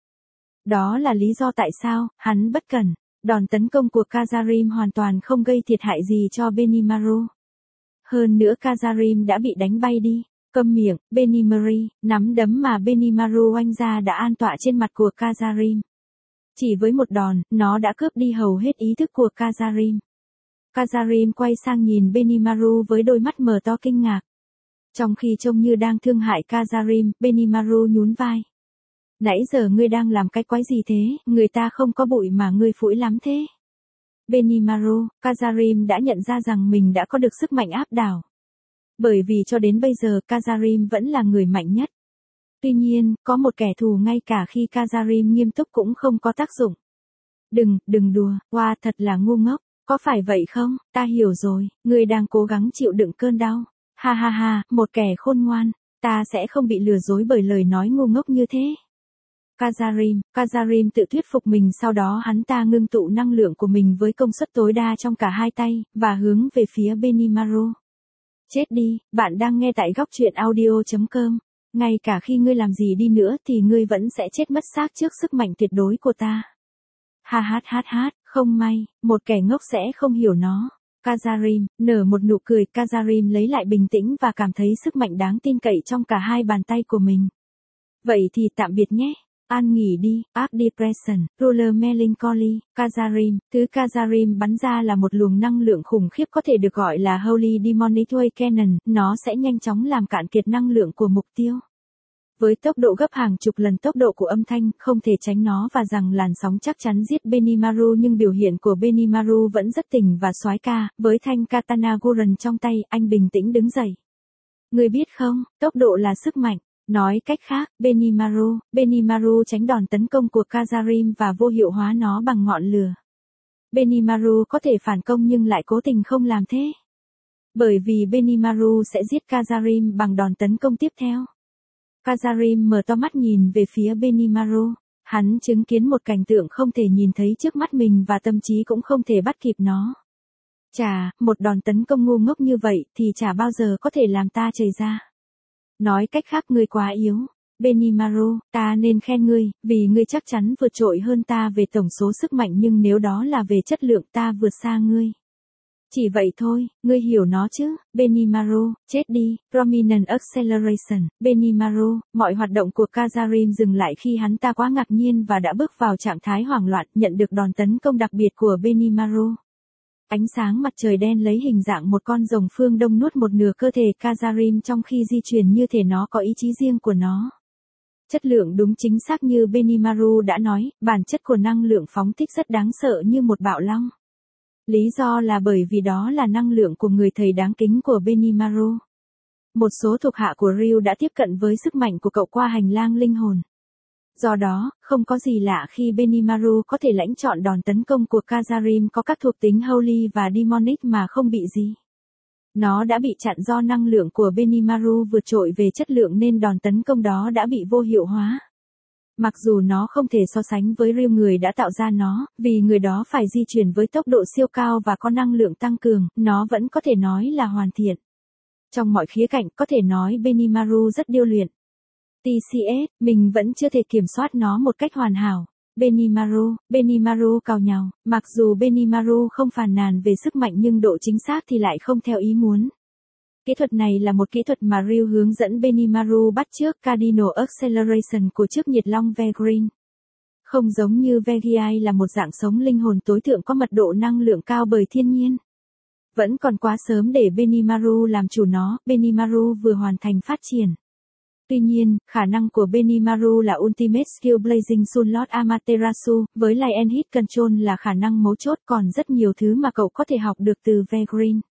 Đó là lý do tại sao, hắn bất cẩn. Đòn tấn công của Kazarim hoàn toàn không gây thiệt hại gì cho Benimaru. Hơn nữa Kazarim đã bị đánh bay đi. Câm miệng, Benimari, nắm đấm mà Benimaru oanh ra đã an tọa trên mặt của Kazarim. Chỉ với một đòn, nó đã cướp đi hầu hết ý thức của Kazarim. Kazarim quay sang nhìn Benimaru với đôi mắt mở to kinh ngạc. Trong khi trông như đang thương hại Kazarim, Benimaru nhún vai. Nãy giờ ngươi đang làm cái quái gì thế, người ta không có bụi mà ngươi phủi lắm thế. Benimaru, Kazarim đã nhận ra rằng mình đã có được sức mạnh áp đảo. Bởi vì cho đến bây giờ Kazarim vẫn là người mạnh nhất. Tuy nhiên, có một kẻ thù ngay cả khi Kazarim nghiêm túc cũng không có tác dụng. Đừng, đừng đùa, wow, thật là ngu ngốc, có phải vậy không, ta hiểu rồi, ngươi đang cố gắng chịu đựng cơn đau. Ha ha ha, một kẻ khôn ngoan, ta sẽ không bị lừa dối bởi lời nói ngu ngốc như thế. Kazarim, Kazarim tự thuyết phục mình, sau đó hắn ta ngưng tụ năng lượng của mình với công suất tối đa trong cả hai tay, và hướng về phía Benimaru. Chết đi, bạn đang nghe tại góc truyện audio chấm com. Ngay cả khi ngươi làm gì đi nữa thì ngươi vẫn sẽ chết mất xác trước sức mạnh tuyệt đối của ta. Ha hát hát hát, không may, một kẻ ngốc sẽ không hiểu nó. Kazarim, nở một nụ cười, Kazarim lấy lại bình tĩnh và cảm thấy sức mạnh đáng tin cậy trong cả hai bàn tay của mình. Vậy thì tạm biệt nhé. An nghỉ đi, Art Depression, Ruler Melancholy, Kazarim. Thứ Kazarim bắn ra là một luồng năng lượng khủng khiếp có thể được gọi là Holy Demonic Cannon, nó sẽ nhanh chóng làm cạn kiệt năng lượng của mục tiêu. Với tốc độ gấp hàng chục lần tốc độ của âm thanh, không thể tránh nó và rằng làn sóng chắc chắn giết Benimaru, nhưng biểu hiện của Benimaru vẫn rất tỉnh và soái ca, với thanh katana Guren trong tay, anh bình tĩnh đứng dậy. Người biết không, tốc độ là sức mạnh. Nói cách khác, Benimaru, Benimaru tránh đòn tấn công của Kazarim và vô hiệu hóa nó bằng ngọn lửa. Benimaru có thể phản công nhưng lại cố tình không làm thế. Bởi vì Benimaru sẽ giết Kazarim bằng đòn tấn công tiếp theo. Kazarim mở to mắt nhìn về phía Benimaru. Hắn chứng kiến một cảnh tượng không thể nhìn thấy trước mắt mình và tâm trí cũng không thể bắt kịp nó. Chà, một đòn tấn công ngu ngốc như vậy thì chả bao giờ có thể làm ta chảy ra. Nói cách khác, ngươi quá yếu. Benimaru, ta nên khen ngươi, vì ngươi chắc chắn vượt trội hơn ta về tổng số sức mạnh, nhưng nếu đó là về chất lượng, ta vượt xa ngươi. Chỉ vậy thôi, ngươi hiểu nó chứ, Benimaru, chết đi, Prominent Acceleration, Benimaru, mọi hoạt động của Kazarim dừng lại khi hắn ta quá ngạc nhiên và đã bước vào trạng thái hoảng loạn, nhận được đòn tấn công đặc biệt của Benimaru. Ánh sáng mặt trời đen lấy hình dạng một con rồng phương Đông nuốt một nửa cơ thể Kazarim trong khi di chuyển như thể nó có ý chí riêng của nó. Chất lượng đúng chính xác như Benimaru đã nói, bản chất của năng lượng phóng thích rất đáng sợ như một bạo long. Lý do là bởi vì đó là năng lượng của người thầy đáng kính của Benimaru. Một số thuộc hạ của Ryu đã tiếp cận với sức mạnh của cậu qua hành lang linh hồn. Do đó, không có gì lạ khi Benimaru có thể lãnh chọn đòn tấn công của Kazarim có các thuộc tính Holy và Demonic mà không bị gì. Nó đã bị chặn do năng lượng của Benimaru vượt trội về chất lượng nên đòn tấn công đó đã bị vô hiệu hóa. Mặc dù nó không thể so sánh với Ryu, người đã tạo ra nó, vì người đó phải di chuyển với tốc độ siêu cao và có năng lượng tăng cường, nó vẫn có thể nói là hoàn thiện. Trong mọi khía cạnh, có thể nói Benimaru rất điêu luyện. tê xê ét, mình vẫn chưa thể kiểm soát nó một cách hoàn hảo. Benimaru, Benimaru cào nhào, mặc dù Benimaru không phàn nàn về sức mạnh nhưng độ chính xác thì lại không theo ý muốn. Kỹ thuật này là một kỹ thuật mà Ryu hướng dẫn Benimaru bắt chước Cardinal Acceleration của chiếc nhiệt long Vegrin. Không giống như Vegiai là một dạng sống linh hồn tối thượng có mật độ năng lượng cao bởi thiên nhiên. Vẫn còn quá sớm để Benimaru làm chủ nó, Benimaru vừa hoàn thành phát triển. Tuy nhiên, khả năng của Benimaru là Ultimate Skill Blazing Sunlord Amaterasu, với Lion Hit Control là khả năng mấu chốt, còn rất nhiều thứ mà cậu có thể học được từ Vegrin.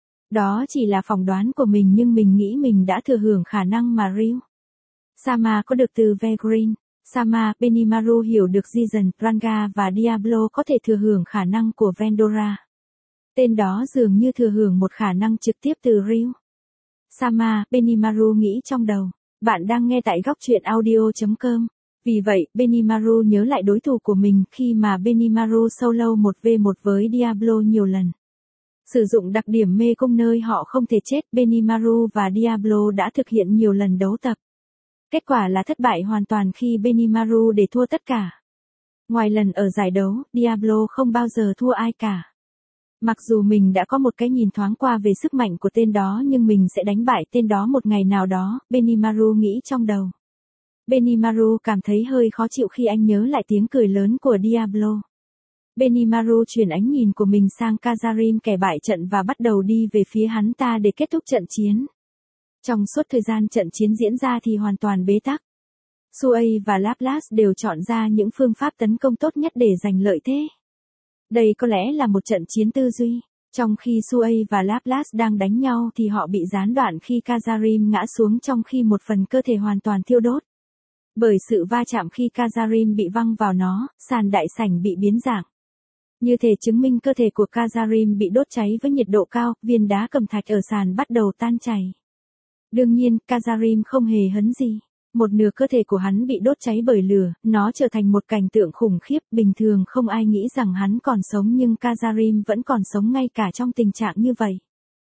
Đó chỉ là phỏng đoán của mình nhưng mình nghĩ mình đã thừa hưởng khả năng mà Ryu Sama có được từ Vegrin. Sama, Benimaru hiểu được Jizen, Ranga và Diablo có thể thừa hưởng khả năng của Vendora. Tên đó dường như thừa hưởng một khả năng trực tiếp từ Ryu Sama, Benimaru nghĩ trong đầu. Bạn đang nghe tại góc truyện audio chấm com. Vì vậy, Benimaru nhớ lại đối thủ của mình khi mà Benimaru solo một v một với Diablo nhiều lần. Sử dụng đặc điểm mê cung nơi họ không thể chết, Benimaru và Diablo đã thực hiện nhiều lần đấu tập. Kết quả là thất bại hoàn toàn khi Benimaru để thua tất cả. Ngoài lần ở giải đấu, Diablo không bao giờ thua ai cả. Mặc dù mình đã có một cái nhìn thoáng qua về sức mạnh của tên đó nhưng mình sẽ đánh bại tên đó một ngày nào đó, Benimaru nghĩ trong đầu. Benimaru cảm thấy hơi khó chịu khi anh nhớ lại tiếng cười lớn của Diablo. Benimaru chuyển ánh nhìn của mình sang Kazarim, kẻ bại trận, và bắt đầu đi về phía hắn ta để kết thúc trận chiến. Trong suốt thời gian trận chiến diễn ra thì hoàn toàn bế tắc. Suey và Laplace đều chọn ra những phương pháp tấn công tốt nhất để giành lợi thế. Đây có lẽ là một trận chiến tư duy. Trong khi Suey và Laplace đang đánh nhau thì họ bị gián đoạn khi Kazarim ngã xuống trong khi một phần cơ thể hoàn toàn thiêu đốt. Bởi sự va chạm khi Kazarim bị văng vào nó, sàn đại sảnh bị biến dạng. Như thể chứng minh cơ thể của Kazarim bị đốt cháy với nhiệt độ cao, viên đá cẩm thạch ở sàn bắt đầu tan chảy. Đương nhiên, Kazarim không hề hấn gì. Một nửa cơ thể của hắn bị đốt cháy bởi lửa, nó trở thành một cảnh tượng khủng khiếp, bình thường không ai nghĩ rằng hắn còn sống nhưng Kazarim vẫn còn sống ngay cả trong tình trạng như vậy.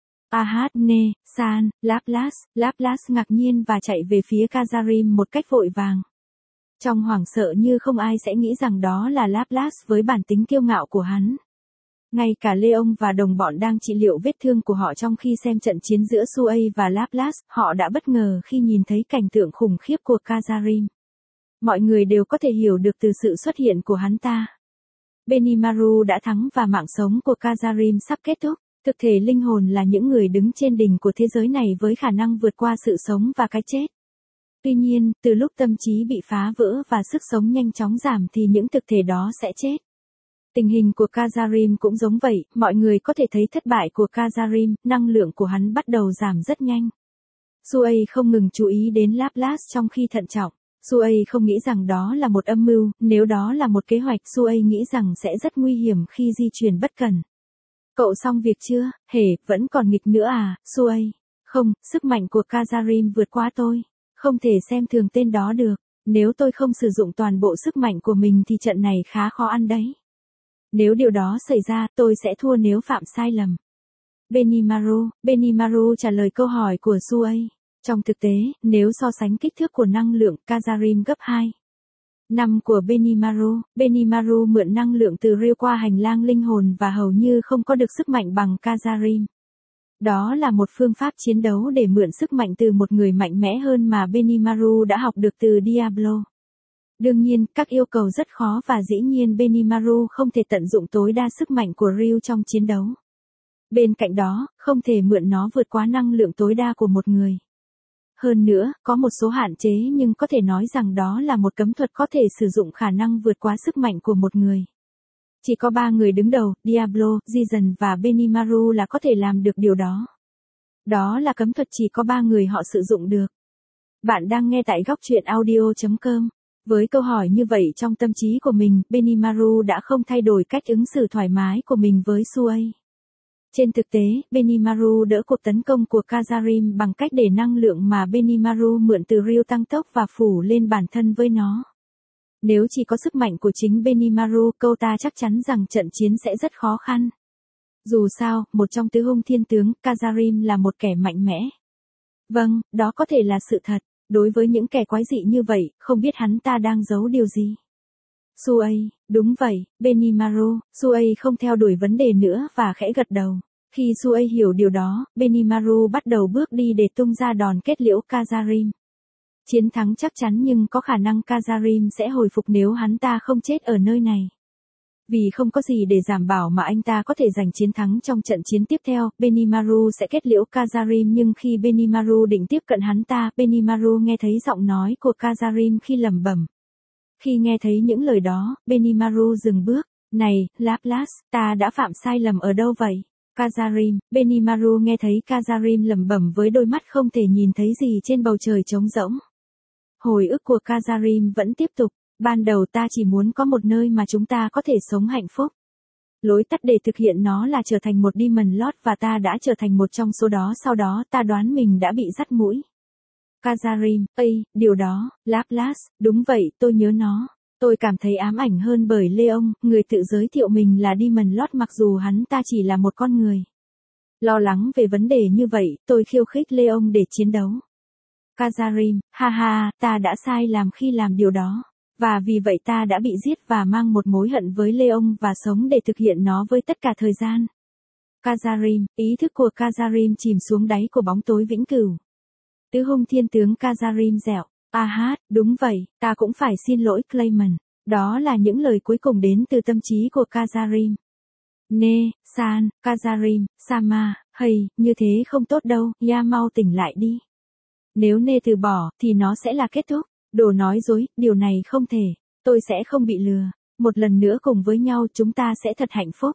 Ahadne, San, Laplace, Laplace ngạc nhiên và chạy về phía Kazarim một cách vội vàng. Trong hoảng sợ như không ai sẽ nghĩ rằng đó là Laplace với bản tính kiêu ngạo của hắn. Ngay cả Leon và đồng bọn đang trị liệu vết thương của họ trong khi xem trận chiến giữa Suey và Laplace, họ đã bất ngờ khi nhìn thấy cảnh tượng khủng khiếp của Kazarim. Mọi người đều có thể hiểu được từ sự xuất hiện của hắn ta. Benimaru đã thắng và mạng sống của Kazarim sắp kết thúc. Thực thể linh hồn là những người đứng trên đỉnh của thế giới này với khả năng vượt qua sự sống và cái chết. Tuy nhiên, từ lúc tâm trí bị phá vỡ và sức sống nhanh chóng giảm thì những thực thể đó sẽ chết. Tình hình của Kazarim cũng giống vậy, mọi người có thể thấy thất bại của Kazarim, năng lượng của hắn bắt đầu giảm rất nhanh. Suey không ngừng chú ý đến Laplace trong khi thận trọng. Suey không nghĩ rằng đó là một âm mưu, nếu đó là một kế hoạch Suey nghĩ rằng sẽ rất nguy hiểm khi di chuyển bất cẩn. Cậu xong việc chưa? Hề, vẫn còn nghịch nữa à, Suey? Không, sức mạnh của Kazarim vượt qua tôi. Không thể xem thường tên đó được. Nếu tôi không sử dụng toàn bộ sức mạnh của mình thì trận này khá khó ăn đấy. Nếu điều đó xảy ra, tôi sẽ thua nếu phạm sai lầm. Benimaru, Benimaru trả lời câu hỏi của Suey. Trong thực tế, nếu so sánh kích thước của năng lượng, Kazarim gấp hai. Năm của Benimaru, Benimaru mượn năng lượng từ Ryu qua hành lang linh hồn và hầu như không có được sức mạnh bằng Kazarim. Đó là một phương pháp chiến đấu để mượn sức mạnh từ một người mạnh mẽ hơn mà Benimaru đã học được từ Diablo. Đương nhiên, các yêu cầu rất khó và dĩ nhiên Benimaru không thể tận dụng tối đa sức mạnh của Ryu trong chiến đấu. Bên cạnh đó, không thể mượn nó vượt quá năng lượng tối đa của một người. Hơn nữa, có một số hạn chế nhưng có thể nói rằng đó là một cấm thuật có thể sử dụng khả năng vượt quá sức mạnh của một người. Chỉ có ba người đứng đầu, Diablo, Jizen và Benimaru là có thể làm được điều đó. Đó là cấm thuật chỉ có ba người họ sử dụng được. Bạn đang nghe tại góc truyện audio chấm com. Với câu hỏi như vậy trong tâm trí của mình, Benimaru đã không thay đổi cách ứng xử thoải mái của mình với Suey. Trên thực tế, Benimaru đỡ cuộc tấn công của Kazarim bằng cách để năng lượng mà Benimaru mượn từ Ryu tăng tốc và phủ lên bản thân với nó. Nếu chỉ có sức mạnh của chính Benimaru, câu ta chắc chắn rằng trận chiến sẽ rất khó khăn. Dù sao, một trong tứ hung thiên tướng, Kazarim là một kẻ mạnh mẽ. Vâng, đó có thể là sự thật. Đối với những kẻ quái dị như vậy, không biết hắn ta đang giấu điều gì. Suey, đúng vậy, Benimaru, Suey không theo đuổi vấn đề nữa và khẽ gật đầu. Khi Suey hiểu điều đó, Benimaru bắt đầu bước đi để tung ra đòn kết liễu Kazarim. Chiến thắng chắc chắn nhưng có khả năng Kazarim sẽ hồi phục nếu hắn ta không chết ở nơi này. Vì không có gì để đảm bảo mà anh ta có thể giành chiến thắng trong trận chiến tiếp theo, Benimaru sẽ kết liễu Kazarim nhưng khi Benimaru định tiếp cận hắn ta, Benimaru nghe thấy giọng nói của Kazarim khi lẩm bẩm. Khi nghe thấy những lời đó, Benimaru dừng bước. Này, Laplace, ta đã phạm sai lầm ở đâu vậy? Kazarim, Benimaru nghe thấy Kazarim lẩm bẩm với đôi mắt không thể nhìn thấy gì trên bầu trời trống rỗng. Hồi ức của Kazarim vẫn tiếp tục. Ban đầu ta chỉ muốn có một nơi mà chúng ta có thể sống hạnh phúc. Lối tắt để thực hiện nó là trở thành một Demon Lord và ta đã trở thành một trong số đó. Sau đó ta đoán mình đã bị dắt mũi. Kazarim, ây, điều đó, Laplace, đúng vậy, tôi nhớ nó. Tôi cảm thấy ám ảnh hơn bởi Leon, người tự giới thiệu mình là Demon Lord mặc dù hắn ta chỉ là một con người. Lo lắng về vấn đề như vậy, tôi khiêu khích Leon để chiến đấu. Kazarim, ha ha, ta đã sai làm khi làm điều đó. Và vì vậy ta đã bị giết và mang một mối hận với Leon và sống để thực hiện nó với tất cả thời gian. Kazarim, ý thức của Kazarim chìm xuống đáy của bóng tối vĩnh cửu. Tứ hung thiên tướng Kazarim dẹo. À hát, đúng vậy, ta cũng phải xin lỗi Clayman. Đó là những lời cuối cùng đến từ tâm trí của Kazarim. Ne, San, Kazarim, Sama, hay, như thế không tốt đâu, ya mau tỉnh lại đi. Nếu Nê từ bỏ, thì nó sẽ là kết thúc. Đồ nói dối, điều này không thể. Tôi sẽ không bị lừa. Một lần nữa cùng với nhau chúng ta sẽ thật hạnh phúc.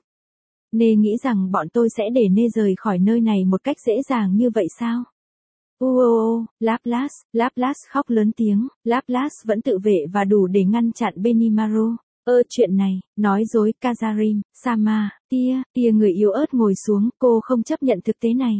Nê nghĩ rằng bọn tôi sẽ để Nê rời khỏi nơi này một cách dễ dàng như vậy sao? Ô ô ô, Laplace, Laplace khóc lớn tiếng, Laplace vẫn tự vệ và đủ để ngăn chặn Benimaru. Ơ chuyện này, nói dối, Casarim, Sama, tia, tia người yếu ớt ngồi xuống, cô không chấp nhận thực tế này.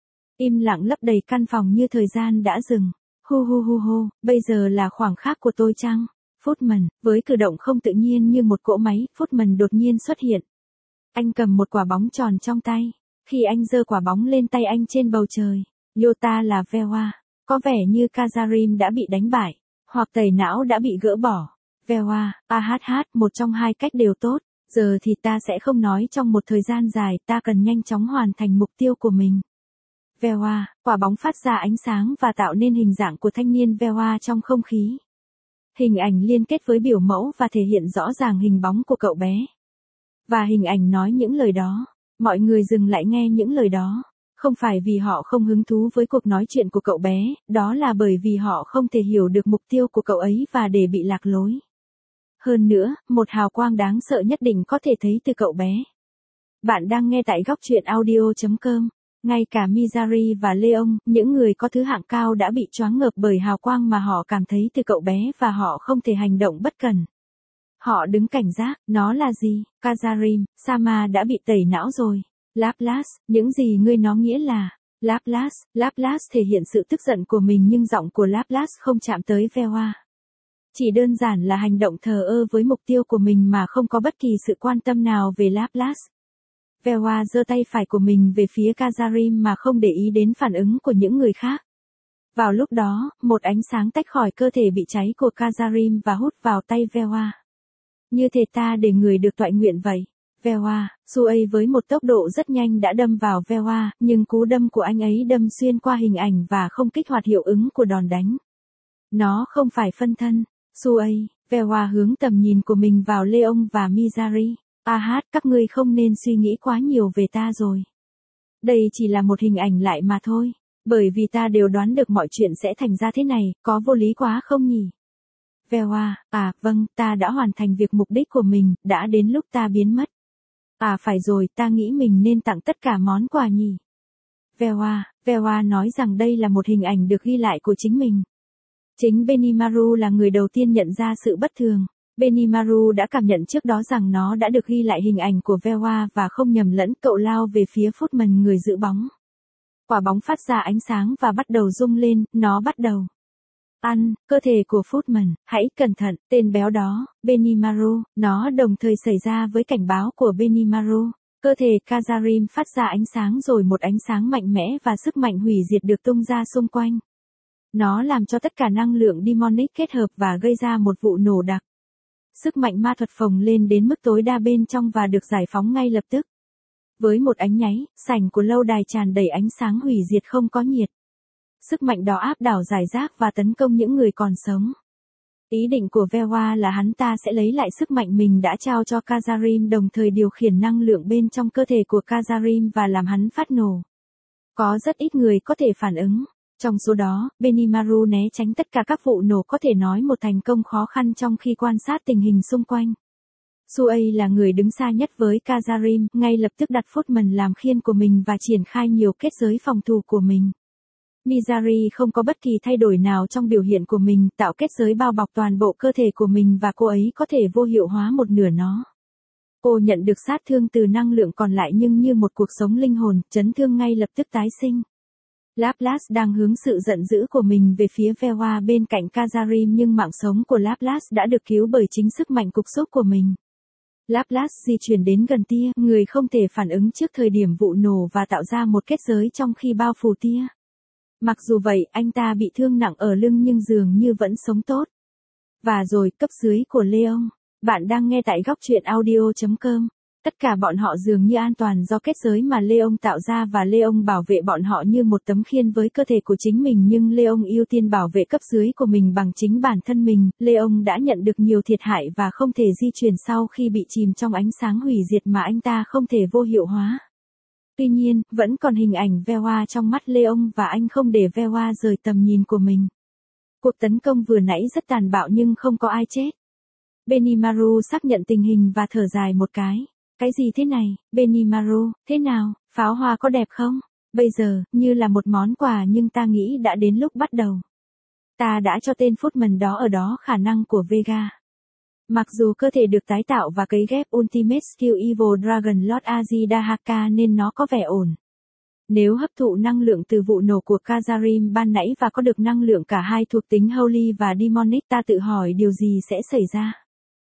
Im lặng lấp đầy căn phòng như thời gian đã dừng. Hu hu hu hu, bây giờ là khoảng khắc của tôi chăng? Footman, với cử động không tự nhiên như một cỗ máy, Footman đột nhiên xuất hiện. Anh cầm một quả bóng tròn trong tay. Khi anh giơ quả bóng lên tay anh trên bầu trời, Yota là Vewa. Có vẻ như Casarim đã bị đánh bại, hoặc tẩy não đã bị gỡ bỏ. Vewa, a hát hát, một trong hai cách đều tốt. Giờ thì ta sẽ không nói trong một thời gian dài, ta cần nhanh chóng hoàn thành mục tiêu của mình. Vewa, quả bóng phát ra ánh sáng và tạo nên hình dạng của thanh niên Vewa trong không khí. Hình ảnh liên kết với biểu mẫu và thể hiện rõ ràng hình bóng của cậu bé. Và hình ảnh nói những lời đó. Mọi người dừng lại nghe những lời đó. Không phải vì họ không hứng thú với cuộc nói chuyện của cậu bé, đó là bởi vì họ không thể hiểu được mục tiêu của cậu ấy và để bị lạc lối. Hơn nữa, một hào quang đáng sợ nhất định có thể thấy từ cậu bé. Bạn đang nghe tại góc truyện audio chấm com. Ngay cả Mizari và Leon, những người có thứ hạng cao đã bị choáng ngợp bởi hào quang mà họ cảm thấy từ cậu bé và họ không thể hành động bất cần. Họ đứng cảnh giác, nó là gì? Casarim, Sama đã bị tẩy não rồi. Laplace, những gì ngươi nói nghĩa là? Laplace, Laplace thể hiện sự tức giận của mình nhưng giọng của Laplace không chạm tới Vewa. Chỉ đơn giản là hành động thờ ơ với mục tiêu của mình mà không có bất kỳ sự quan tâm nào về Laplace. Vewa giơ tay phải của mình về phía Casarim mà không để ý đến phản ứng của những người khác. Vào lúc đó, một ánh sáng tách khỏi cơ thể bị cháy của Casarim và hút vào tay Vewa. Như thể ta để người được toại nguyện vậy. Vewa, Suey với một tốc độ rất nhanh đã đâm vào Vewa, nhưng cú đâm của anh ấy đâm xuyên qua hình ảnh và không kích hoạt hiệu ứng của đòn đánh. Nó không phải phân thân. Suey, Vewa hướng tầm nhìn của mình vào Leon và Mizari. A hát, các ngươi không nên suy nghĩ quá nhiều về ta rồi. Đây chỉ là một hình ảnh lại mà thôi. Bởi vì ta đều đoán được mọi chuyện sẽ thành ra thế này, có vô lý quá không nhỉ? Vewa, à, vâng, ta đã hoàn thành việc mục đích của mình, đã đến lúc ta biến mất. À phải rồi, ta nghĩ mình nên tặng tất cả món quà nhỉ. Vewa, Vewa nói rằng đây là một hình ảnh được ghi lại của chính mình. Chính Benimaru là người đầu tiên nhận ra sự bất thường. Benimaru đã cảm nhận trước đó rằng nó đã được ghi lại hình ảnh của Vewa và không nhầm lẫn, cậu lao về phía Footman người giữ bóng. Quả bóng phát ra ánh sáng và bắt đầu rung lên, nó bắt đầu ăn, cơ thể của Footman, hãy cẩn thận, tên béo đó, Benimaru, nó đồng thời xảy ra với cảnh báo của Benimaru. Cơ thể Casarim phát ra ánh sáng rồi một ánh sáng mạnh mẽ và sức mạnh hủy diệt được tung ra xung quanh. Nó làm cho tất cả năng lượng demonic kết hợp và gây ra một vụ nổ đặc. Sức mạnh ma thuật phồng lên đến mức tối đa bên trong và được giải phóng ngay lập tức. Với một ánh nháy, sảnh của lâu đài tràn đầy ánh sáng hủy diệt không có nhiệt. Sức mạnh đó áp đảo giải rác và tấn công những người còn sống. Ý định của Vewa là hắn ta sẽ lấy lại sức mạnh mình đã trao cho Casarim đồng thời điều khiển năng lượng bên trong cơ thể của Casarim và làm hắn phát nổ. Có rất ít người có thể phản ứng. Trong số đó, Benimaru né tránh tất cả các vụ nổ có thể nói một thành công khó khăn trong khi quan sát tình hình xung quanh. Suey là người đứng xa nhất với Casarim, ngay lập tức đặt Footman làm khiên của mình và triển khai nhiều kết giới phòng thủ của mình. Mizari không có bất kỳ thay đổi nào trong biểu hiện của mình, tạo kết giới bao bọc toàn bộ cơ thể của mình và cô ấy có thể vô hiệu hóa một nửa nó. Cô nhận được sát thương từ năng lượng còn lại nhưng như một cuộc sống linh hồn, chấn thương ngay lập tức tái sinh. Laplace đang hướng sự giận dữ của mình về phía Vewa bên cạnh Casarim nhưng mạng sống của Laplace đã được cứu bởi chính sức mạnh cục xúc của mình. Laplace di chuyển đến gần tia, người không thể phản ứng trước thời điểm vụ nổ và tạo ra một kết giới trong khi bao phủ tia. Mặc dù vậy, anh ta bị thương nặng ở lưng nhưng dường như vẫn sống tốt. Và rồi, cấp dưới của Leon. Bạn đang nghe tại góc truyện audio chấm com. Tất cả bọn họ dường như an toàn do kết giới mà Leon tạo ra và Leon bảo vệ bọn họ như một tấm khiên với cơ thể của chính mình nhưng Leon ưu tiên bảo vệ cấp dưới của mình bằng chính bản thân mình. Leon đã nhận được nhiều thiệt hại và không thể di chuyển sau khi bị chìm trong ánh sáng hủy diệt mà anh ta không thể vô hiệu hóa. Tuy nhiên, vẫn còn hình ảnh Vewa trong mắt Leon và anh không để Vewa rời tầm nhìn của mình. Cuộc tấn công vừa nãy rất tàn bạo nhưng không có ai chết. Benimaru xác nhận tình hình và thở dài một cái. Cái gì thế này, Benimaru, thế nào, pháo hoa có đẹp không? Bây giờ, như là một món quà nhưng ta nghĩ đã đến lúc bắt đầu. Ta đã cho tên Footman đó ở đó khả năng của Vega. Mặc dù cơ thể được tái tạo và cấy ghép Ultimate Skill Evil Dragon Lord Azidahaka nên nó có vẻ ổn. Nếu hấp thụ năng lượng từ vụ nổ của Kazarim ban nãy và có được năng lượng cả hai thuộc tính Holy và Demonic, ta tự hỏi điều gì sẽ xảy ra.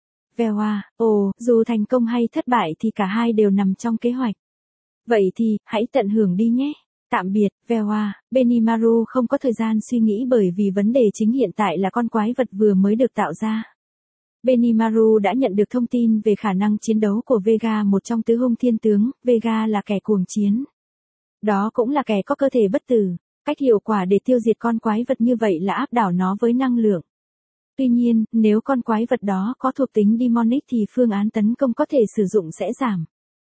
Vewa, ồ, dù thành công hay thất bại thì cả hai đều nằm trong kế hoạch. Vậy thì, hãy tận hưởng đi nhé. Tạm biệt, Vewa. Benimaru không có thời gian suy nghĩ bởi vì vấn đề chính hiện tại là con quái vật vừa mới được tạo ra. Benimaru đã nhận được thông tin về khả năng chiến đấu của Vega, một trong tứ hung thiên tướng. Vega là kẻ cuồng chiến. Đó cũng là kẻ có cơ thể bất tử. Cách hiệu quả để tiêu diệt con quái vật như vậy là áp đảo nó với năng lượng. Tuy nhiên, nếu con quái vật đó có thuộc tính demonic thì phương án tấn công có thể sử dụng sẽ giảm.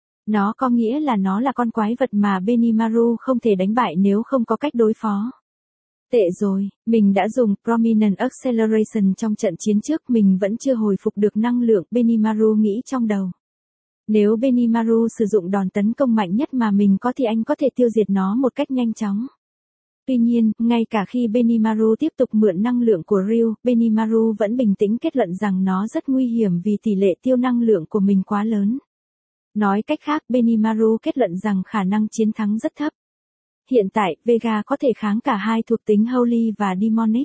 Nó có nghĩa là nó là con quái vật mà Benimaru không thể đánh bại nếu không có cách đối phó. Tệ rồi, mình đã dùng Prominent Acceleration trong trận chiến trước, mình vẫn chưa hồi phục được năng lượng, Benimaru nghĩ trong đầu. Nếu Benimaru sử dụng đòn tấn công mạnh nhất mà mình có thì anh có thể tiêu diệt nó một cách nhanh chóng. Tuy nhiên, ngay cả khi Benimaru tiếp tục mượn năng lượng của Ryu, Benimaru vẫn bình tĩnh kết luận rằng nó rất nguy hiểm vì tỷ lệ tiêu năng lượng của mình quá lớn. Nói cách khác, Benimaru kết luận rằng khả năng chiến thắng rất thấp. Hiện tại, Vega có thể kháng cả hai thuộc tính Holy và Demonic.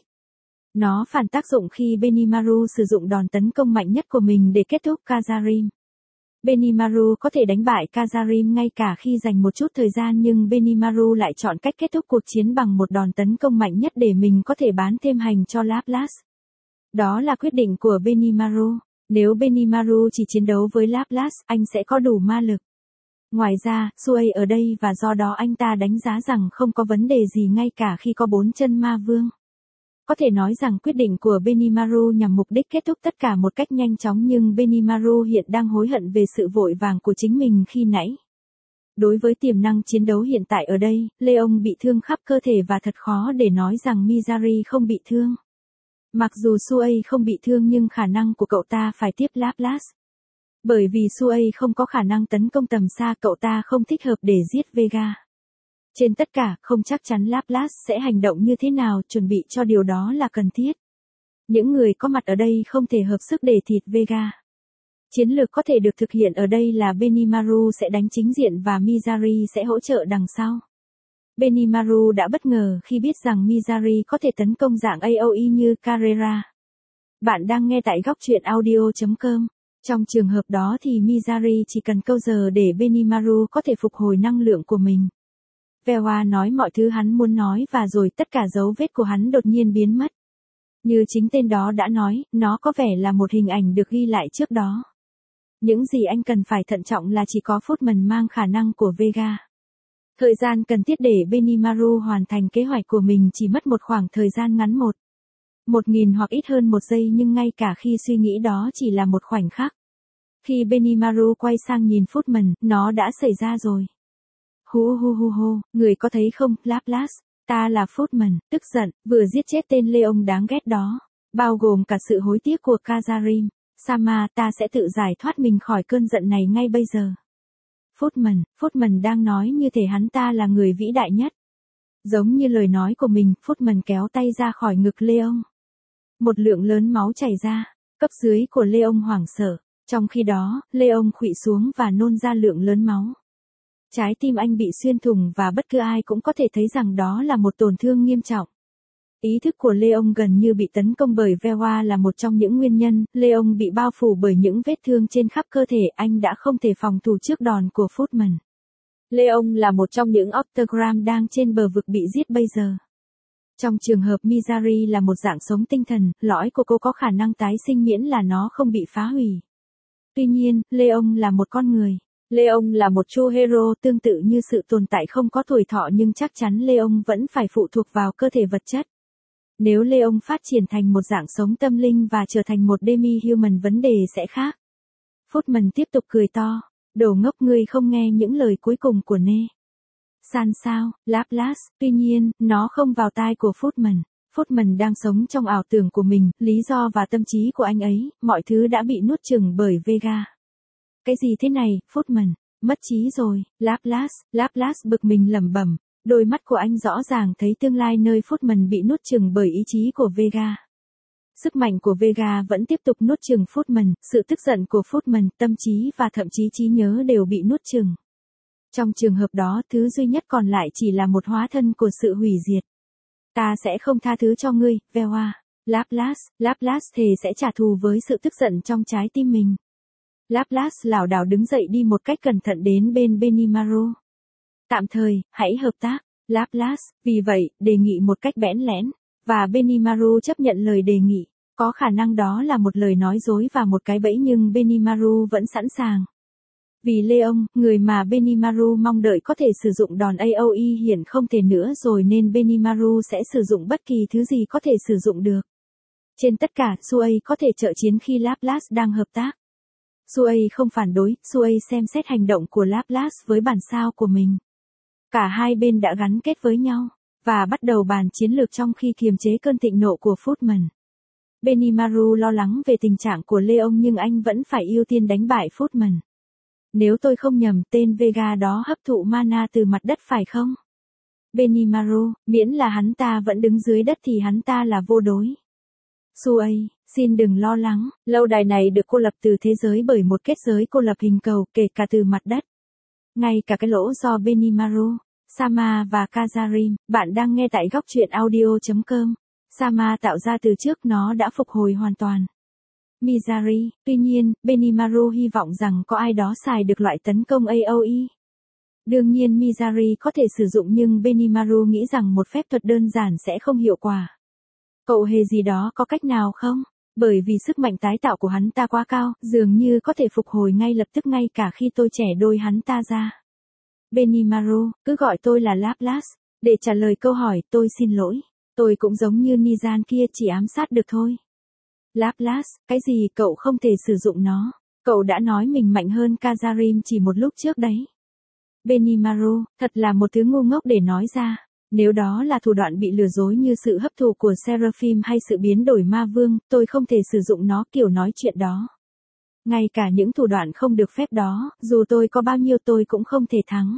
Nó phản tác dụng khi Benimaru sử dụng đòn tấn công mạnh nhất của mình để kết thúc Kazarim. Benimaru có thể đánh bại Kazarim ngay cả khi dành một chút thời gian, nhưng Benimaru lại chọn cách kết thúc cuộc chiến bằng một đòn tấn công mạnh nhất để mình có thể bán thêm hành cho Laplas. Đó là quyết định của Benimaru. Nếu Benimaru chỉ chiến đấu với Laplas, anh sẽ có đủ ma lực. Ngoài ra, Suey ở đây và do đó anh ta đánh giá rằng không có vấn đề gì ngay cả khi có bốn chân ma vương. Có thể nói rằng quyết định của Benimaru nhằm mục đích kết thúc tất cả một cách nhanh chóng, nhưng Benimaru hiện đang hối hận về sự vội vàng của chính mình khi nãy. Đối với tiềm năng chiến đấu hiện tại ở đây, Leon bị thương khắp cơ thể và thật khó để nói rằng Mizari không bị thương. Mặc dù Suey không bị thương nhưng khả năng của cậu ta phải tiếp Laplas. Bởi vì Suey không có khả năng tấn công tầm xa, cậu ta không thích hợp để giết Vega. Trên tất cả, không chắc chắn Laplas sẽ hành động như thế nào, chuẩn bị cho điều đó là cần thiết. Những người có mặt ở đây không thể hợp sức để thịt Vega. Chiến lược có thể được thực hiện ở đây là Benimaru sẽ đánh chính diện và Mizari sẽ hỗ trợ đằng sau. Benimaru đã bất ngờ khi biết rằng Mizari có thể tấn công dạng a o e như Carrera. Bạn đang nghe tại góc truyện audio chấm com. Trong trường hợp đó thì Mizari chỉ cần câu giờ để Benimaru có thể phục hồi năng lượng của mình. Vewa nói mọi thứ hắn muốn nói và rồi tất cả dấu vết của hắn đột nhiên biến mất. Như chính tên đó đã nói, nó có vẻ là một hình ảnh được ghi lại trước đó. Những gì anh cần phải thận trọng là chỉ có Footman mang khả năng của Vega. Thời gian cần thiết để Benimaru hoàn thành kế hoạch của mình chỉ mất một khoảng thời gian ngắn một. Một nghìn hoặc ít hơn một giây, nhưng ngay cả khi suy nghĩ đó chỉ là một khoảnh khắc. Khi Benimaru quay sang nhìn Footman, nó đã xảy ra rồi. Hu hu hu hu, người có thấy không, Laplas, ta là Footman, tức giận, vừa giết chết tên Leon đáng ghét đó, bao gồm cả sự hối tiếc của Kazarim. Sama, ta sẽ tự giải thoát mình khỏi cơn giận này ngay bây giờ. Footman, Footman đang nói như thể hắn ta là người vĩ đại nhất. Giống như lời nói của mình, Footman kéo tay ra khỏi ngực Leon. Một lượng lớn máu chảy ra, cấp dưới của Leon hoảng sợ. Trong khi đó, Leon khuỵu xuống và nôn ra lượng lớn máu. Trái tim anh bị xuyên thủng và bất cứ ai cũng có thể thấy rằng đó là một tổn thương nghiêm trọng. Ý thức của Leon gần như bị tấn công bởi Vewa là một trong những nguyên nhân. Leon bị bao phủ bởi những vết thương trên khắp cơ thể, anh đã không thể phòng thủ trước đòn của Footman. Leon là một trong những Octagram đang trên bờ vực bị giết bây giờ. Trong trường hợp Mizari là một dạng sống tinh thần, lõi của cô có khả năng tái sinh miễn là nó không bị phá hủy. Tuy nhiên, Leon là một con người. Leon là một true hero, tương tự như sự tồn tại không có tuổi thọ, nhưng chắc chắn Leon vẫn phải phụ thuộc vào cơ thể vật chất. Nếu Leon phát triển thành một dạng sống tâm linh và trở thành một demi-human, vấn đề sẽ khác. Footman tiếp tục cười to. Đồ ngốc, ngươi không nghe những lời cuối cùng của Nê. San sao, Laplas, tuy nhiên, nó không vào tai của Footman. Footman đang sống trong ảo tưởng của mình, lý do và tâm trí của anh ấy, mọi thứ đã bị nuốt chửng bởi Vega. Cái gì thế này, Footman? Mất trí rồi, Laplace, Laplace bực mình lẩm bẩm. Đôi mắt của anh rõ ràng thấy tương lai nơi Footman bị nuốt chửng bởi ý chí của Vega. Sức mạnh của Vega vẫn tiếp tục nuốt chửng Footman, sự tức giận của Footman, tâm trí và thậm chí trí nhớ đều bị nuốt chửng. Trong trường hợp đó, thứ duy nhất còn lại chỉ là một hóa thân của sự hủy diệt. Ta sẽ không tha thứ cho ngươi, Veoa. Laplace, Laplace thề sẽ trả thù với sự tức giận trong trái tim mình. Laplace lảo đảo đứng dậy đi một cách cẩn thận đến bên Benimaru. Tạm thời, hãy hợp tác, Laplace, vì vậy, đề nghị một cách bẽn lẽn, và Benimaru chấp nhận lời đề nghị. Có khả năng đó là một lời nói dối và một cái bẫy nhưng Benimaru vẫn sẵn sàng. Vì Leon, người mà Benimaru mong đợi có thể sử dụng đòn a o e hiện không thể nữa rồi nên Benimaru sẽ sử dụng bất kỳ thứ gì có thể sử dụng được. Trên tất cả, Suey có thể trợ chiến khi Laplace đang hợp tác. Suey không phản đối, Suey xem xét hành động của Laplace với bản sao của mình. Cả hai bên đã gắn kết với nhau, và bắt đầu bàn chiến lược trong khi kiềm chế cơn thịnh nộ của Footman. Benimaru lo lắng về tình trạng của Leon nhưng anh vẫn phải ưu tiên đánh bại Footman. Nếu tôi không nhầm, tên Vega đó hấp thụ mana từ mặt đất phải không? Benimaru, miễn là hắn ta vẫn đứng dưới đất thì hắn ta là vô đối. Suey, xin đừng lo lắng, lâu đài này được cô lập từ thế giới bởi một kết giới cô lập hình cầu kể cả từ mặt đất. Ngay cả cái lỗ do Benimaru, Sama và Kazarim, bạn đang nghe tại góc truyện audio chấm com. Sama tạo ra từ trước nó đã phục hồi hoàn toàn. Mizari, tuy nhiên, Benimaru hy vọng rằng có ai đó xài được loại tấn công a o e. Đương nhiên Mizari có thể sử dụng nhưng Benimaru nghĩ rằng một phép thuật đơn giản sẽ không hiệu quả. Cậu hề gì đó có cách nào không? Bởi vì sức mạnh tái tạo của hắn ta quá cao, dường như có thể phục hồi ngay lập tức ngay cả khi tôi trẻ đôi hắn ta ra. Benimaru, cứ gọi tôi là Laplace. Để trả lời câu hỏi, tôi xin lỗi. Tôi cũng giống như Nizan kia chỉ ám sát được thôi. Laplace, cái gì cậu không thể sử dụng nó? Cậu đã nói mình mạnh hơn Kazarim chỉ một lúc trước đấy. Benimaru, thật là một thứ ngu ngốc để nói ra. Nếu đó là thủ đoạn bị lừa dối như sự hấp thụ của Seraphim hay sự biến đổi ma vương, tôi không thể sử dụng nó kiểu nói chuyện đó. Ngay cả những thủ đoạn không được phép đó, dù tôi có bao nhiêu tôi cũng không thể thắng.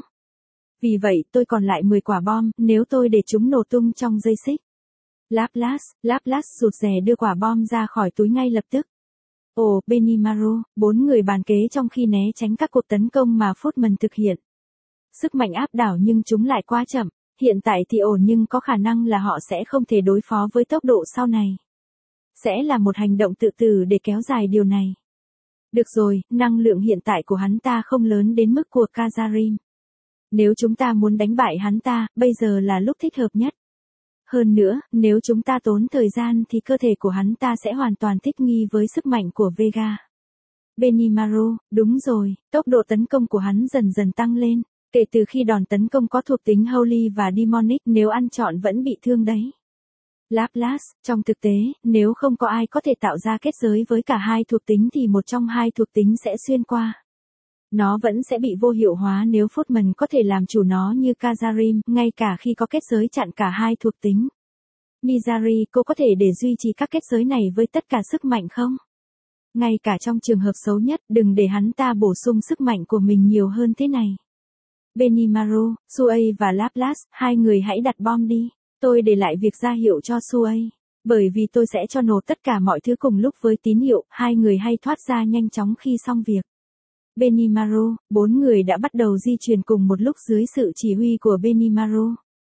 Vì vậy tôi còn lại mười quả bom, nếu tôi để chúng nổ tung trong dây xích. Laplace, Laplace rụt rè đưa quả bom ra khỏi túi ngay lập tức. Ồ, Benimaru, bốn người bàn kế trong khi né tránh các cuộc tấn công mà Footman thực hiện. Sức mạnh áp đảo nhưng chúng lại quá chậm. Hiện tại thì ổn nhưng có khả năng là họ sẽ không thể đối phó với tốc độ sau này. Sẽ là một hành động tự tử để kéo dài điều này. Được rồi, năng lượng hiện tại của hắn ta không lớn đến mức của Kazarim. Nếu chúng ta muốn đánh bại hắn ta, bây giờ là lúc thích hợp nhất. Hơn nữa, nếu chúng ta tốn thời gian thì cơ thể của hắn ta sẽ hoàn toàn thích nghi với sức mạnh của Vega. Benimaru, đúng rồi, tốc độ tấn công của hắn dần dần tăng lên. Kể từ khi đòn tấn công có thuộc tính Holy và Demonic nếu ăn trọn vẫn bị thương đấy. Laplace, trong thực tế, nếu không có ai có thể tạo ra kết giới với cả hai thuộc tính thì một trong hai thuộc tính sẽ xuyên qua. Nó vẫn sẽ bị vô hiệu hóa nếu Footman có thể làm chủ nó như Kazarim, ngay cả khi có kết giới chặn cả hai thuộc tính. Mizari, cô có thể để duy trì các kết giới này với tất cả sức mạnh không? Ngay cả trong trường hợp xấu nhất, đừng để hắn ta bổ sung sức mạnh của mình nhiều hơn thế này. Benimaru, Suey và Laplace, hai người hãy đặt bom đi. Tôi để lại việc ra hiệu cho Suey. Bởi vì tôi sẽ cho nổ tất cả mọi thứ cùng lúc với tín hiệu, hai người hay thoát ra nhanh chóng khi xong việc. Benimaru, bốn người đã bắt đầu di chuyển cùng một lúc dưới sự chỉ huy của Benimaru.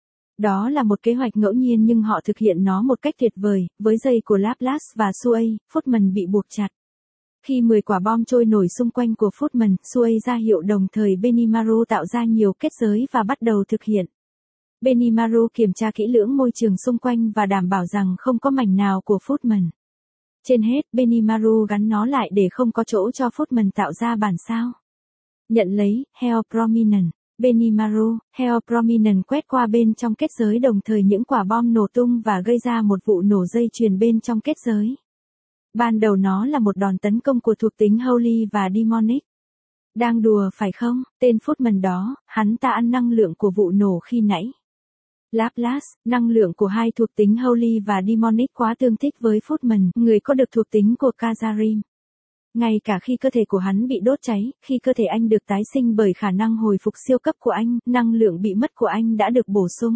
Đó là một kế hoạch ngẫu nhiên nhưng họ thực hiện nó một cách tuyệt vời, với dây của Laplace và Suey, Footman bị buộc chặt. Khi mười quả bom trôi nổi xung quanh của Footman, Suey ra hiệu đồng thời Benimaru tạo ra nhiều kết giới và bắt đầu thực hiện. Benimaru kiểm tra kỹ lưỡng môi trường xung quanh và đảm bảo rằng không có mảnh nào của Footman. Trên hết, Benimaru gắn nó lại để không có chỗ cho Footman tạo ra bản sao. Nhận lấy, Hell Prominent. Benimaru, Hell Prominent quét qua bên trong kết giới đồng thời những quả bom nổ tung và gây ra một vụ nổ dây chuyền bên trong kết giới. Ban đầu nó là một đòn tấn công của thuộc tính Holy và Demonic. Đang đùa phải không, tên Footman đó, hắn ta ăn năng lượng của vụ nổ khi nãy. Laplace, năng lượng của hai thuộc tính Holy và Demonic quá tương thích với Footman, người có được thuộc tính của Khazarim. Ngay cả khi cơ thể của hắn bị đốt cháy, khi cơ thể anh được tái sinh bởi khả năng hồi phục siêu cấp của anh, năng lượng bị mất của anh đã được bổ sung.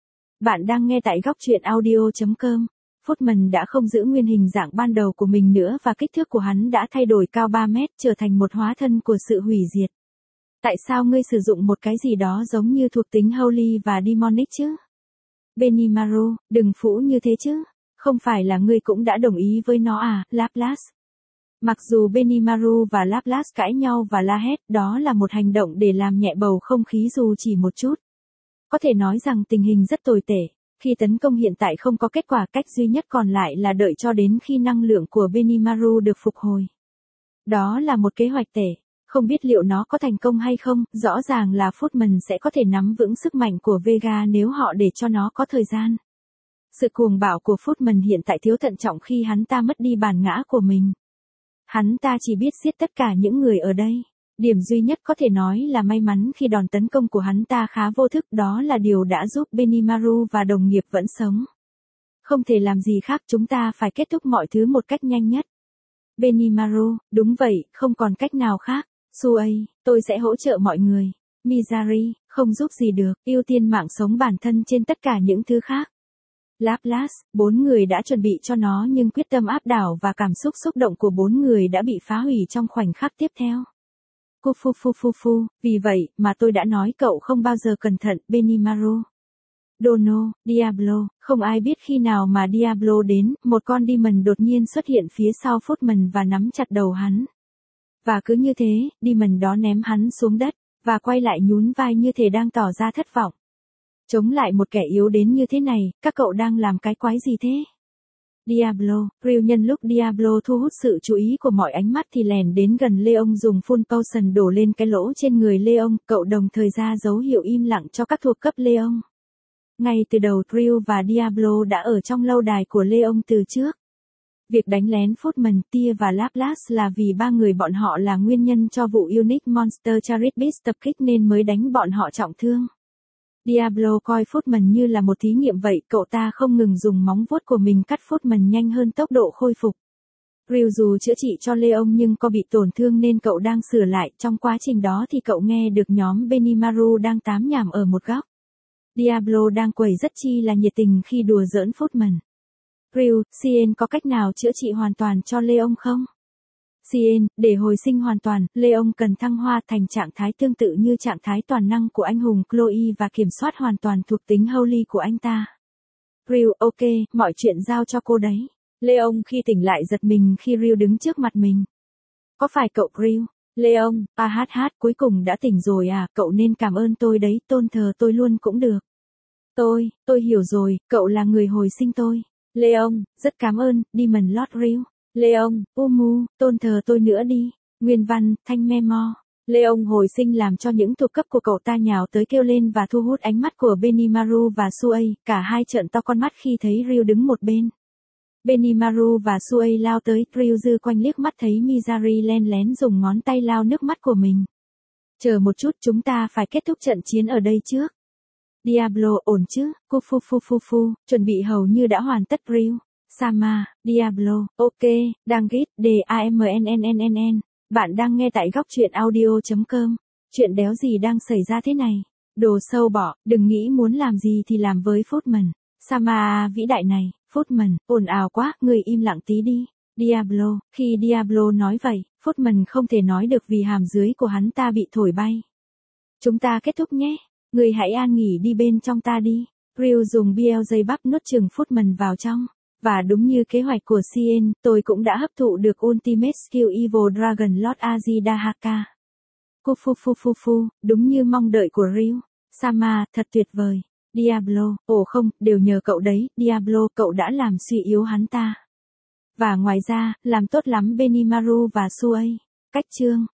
Bạn đang nghe tại góc truyện audio chấm com. Footman đã không giữ nguyên hình dạng ban đầu của mình nữa và kích thước của hắn đã thay đổi cao ba mét, trở thành một hóa thân của sự hủy diệt. Tại sao ngươi sử dụng một cái gì đó giống như thuộc tính Holy và Demonic chứ? Benimaru, đừng phũ như thế chứ. Không phải là ngươi cũng đã đồng ý với nó à, Laplace? Mặc dù Benimaru và Laplace cãi nhau và la hét, đó là một hành động để làm nhẹ bầu không khí dù chỉ một chút. Có thể nói rằng tình hình rất tồi tệ. Khi tấn công hiện tại không có kết quả, cách duy nhất còn lại là đợi cho đến khi năng lượng của Benimaru được phục hồi. Đó là một kế hoạch tệ. Không biết liệu nó có thành công hay không, rõ ràng là Footman sẽ có thể nắm vững sức mạnh của Vega nếu họ để cho nó có thời gian. Sự cuồng bạo của Footman hiện tại thiếu thận trọng khi hắn ta mất đi bản ngã của mình. Hắn ta chỉ biết giết tất cả những người ở đây. Điểm duy nhất có thể nói là may mắn khi đòn tấn công của hắn ta khá vô thức, đó là điều đã giúp Benimaru và đồng nghiệp vẫn sống. Không thể làm gì khác, chúng ta phải kết thúc mọi thứ một cách nhanh nhất. Benimaru, đúng vậy, không còn cách nào khác. Suei, tôi sẽ hỗ trợ mọi người. Mizari, không giúp gì được, ưu tiên mạng sống bản thân trên tất cả những thứ khác. Laplace, bốn người đã chuẩn bị cho nó nhưng quyết tâm áp đảo và cảm xúc xúc động của bốn người đã bị phá hủy trong khoảnh khắc tiếp theo. Phu phu phu phu, vì vậy mà tôi đã nói cậu không bao giờ cẩn thận, Benimaru. Dono, Diablo, không ai biết khi nào mà Diablo đến, một con demon đột nhiên xuất hiện phía sau Footman và nắm chặt đầu hắn. Và cứ như thế, demon đó ném hắn xuống đất, và quay lại nhún vai như thể đang tỏ ra thất vọng. Chống lại một kẻ yếu đến như thế này, các cậu đang làm cái quái gì thế? Diablo, Real nhân lúc Diablo thu hút sự chú ý của mọi ánh mắt thì lèn đến gần Leon dùng full potion đổ lên cái lỗ trên người Leon, cậu đồng thời ra dấu hiệu im lặng cho các thuộc cấp Leon. Ngay từ đầu Real và Diablo đã ở trong lâu đài của Leon từ trước. Việc đánh lén Footman, Tia và Laplace là vì ba người bọn họ là nguyên nhân cho vụ Unique Monster Charybdis tập kích nên mới đánh bọn họ trọng thương. Diablo coi Footman như là một thí nghiệm vậy, cậu ta không ngừng dùng móng vuốt của mình cắt Footman nhanh hơn tốc độ khôi phục. Ryu dù chữa trị cho Leon nhưng có bị tổn thương nên cậu đang sửa lại, trong quá trình đó thì cậu nghe được nhóm Benimaru đang tám nhảm ở một góc. Diablo đang quẩy rất chi là nhiệt tình khi đùa giỡn Footman. Ryu, Cien có cách nào chữa trị hoàn toàn cho Leon không? Cien, để hồi sinh hoàn toàn, Leon cần thăng hoa thành trạng thái tương tự như trạng thái toàn năng của anh hùng Chloe và kiểm soát hoàn toàn thuộc tính Holy của anh ta. Ryu, ok, mọi chuyện giao cho cô đấy. Leon khi tỉnh lại giật mình khi Ryu đứng trước mặt mình. Có phải cậu Ryu? Leon, ah hát hát, cuối cùng đã tỉnh rồi à, cậu nên cảm ơn tôi đấy, tôn thờ tôi luôn cũng được. Tôi, tôi hiểu rồi, cậu là người hồi sinh tôi. Leon, rất cảm ơn, Demon Lord Ryu. Leon, Umu, tôn thờ tôi nữa đi. Nguyên văn, Thanh Memo. Leon hồi sinh làm cho những thuộc cấp của cậu ta nhào tới kêu lên và thu hút ánh mắt của Benimaru và Suei, cả hai trợn to con mắt khi thấy Ryu đứng một bên. Benimaru và Suei lao tới, Ryu dư quanh liếc mắt thấy Mizari len lén dùng ngón tay lau nước mắt của mình. Chờ một chút, chúng ta phải kết thúc trận chiến ở đây trước. Diablo, ổn chứ? Cu phu phu phu phu, chuẩn bị hầu như đã hoàn tất Ryu. Sama, Diablo, ok, đang git, D A M N N N N N. Bạn đang nghe tại góc truyện audio chấm com. Chuyện đéo gì đang xảy ra thế này? Đồ sâu bỏ, đừng nghĩ muốn làm gì thì làm với Footman. Sama vĩ đại này, Footman, ồn ào quá, người im lặng tí đi. Diablo, khi Diablo nói vậy, Footman không thể nói được vì hàm dưới của hắn ta bị thổi bay. Chúng ta kết thúc nhé, người hãy an nghỉ đi bên trong ta đi. Ryu dùng Beelzebub nuốt chừng Footman vào trong. Và đúng như kế hoạch của Cien, tôi cũng đã hấp thụ được Ultimate Skill Evil Dragon Lord Azidahaka. Cu phu phu phu phu, đúng như mong đợi của Ryu. Sama, thật tuyệt vời. Diablo, ồ không, đều nhờ cậu đấy, Diablo, cậu đã làm suy yếu hắn ta. Và ngoài ra, làm tốt lắm Benimaru và Suei. Cách chương.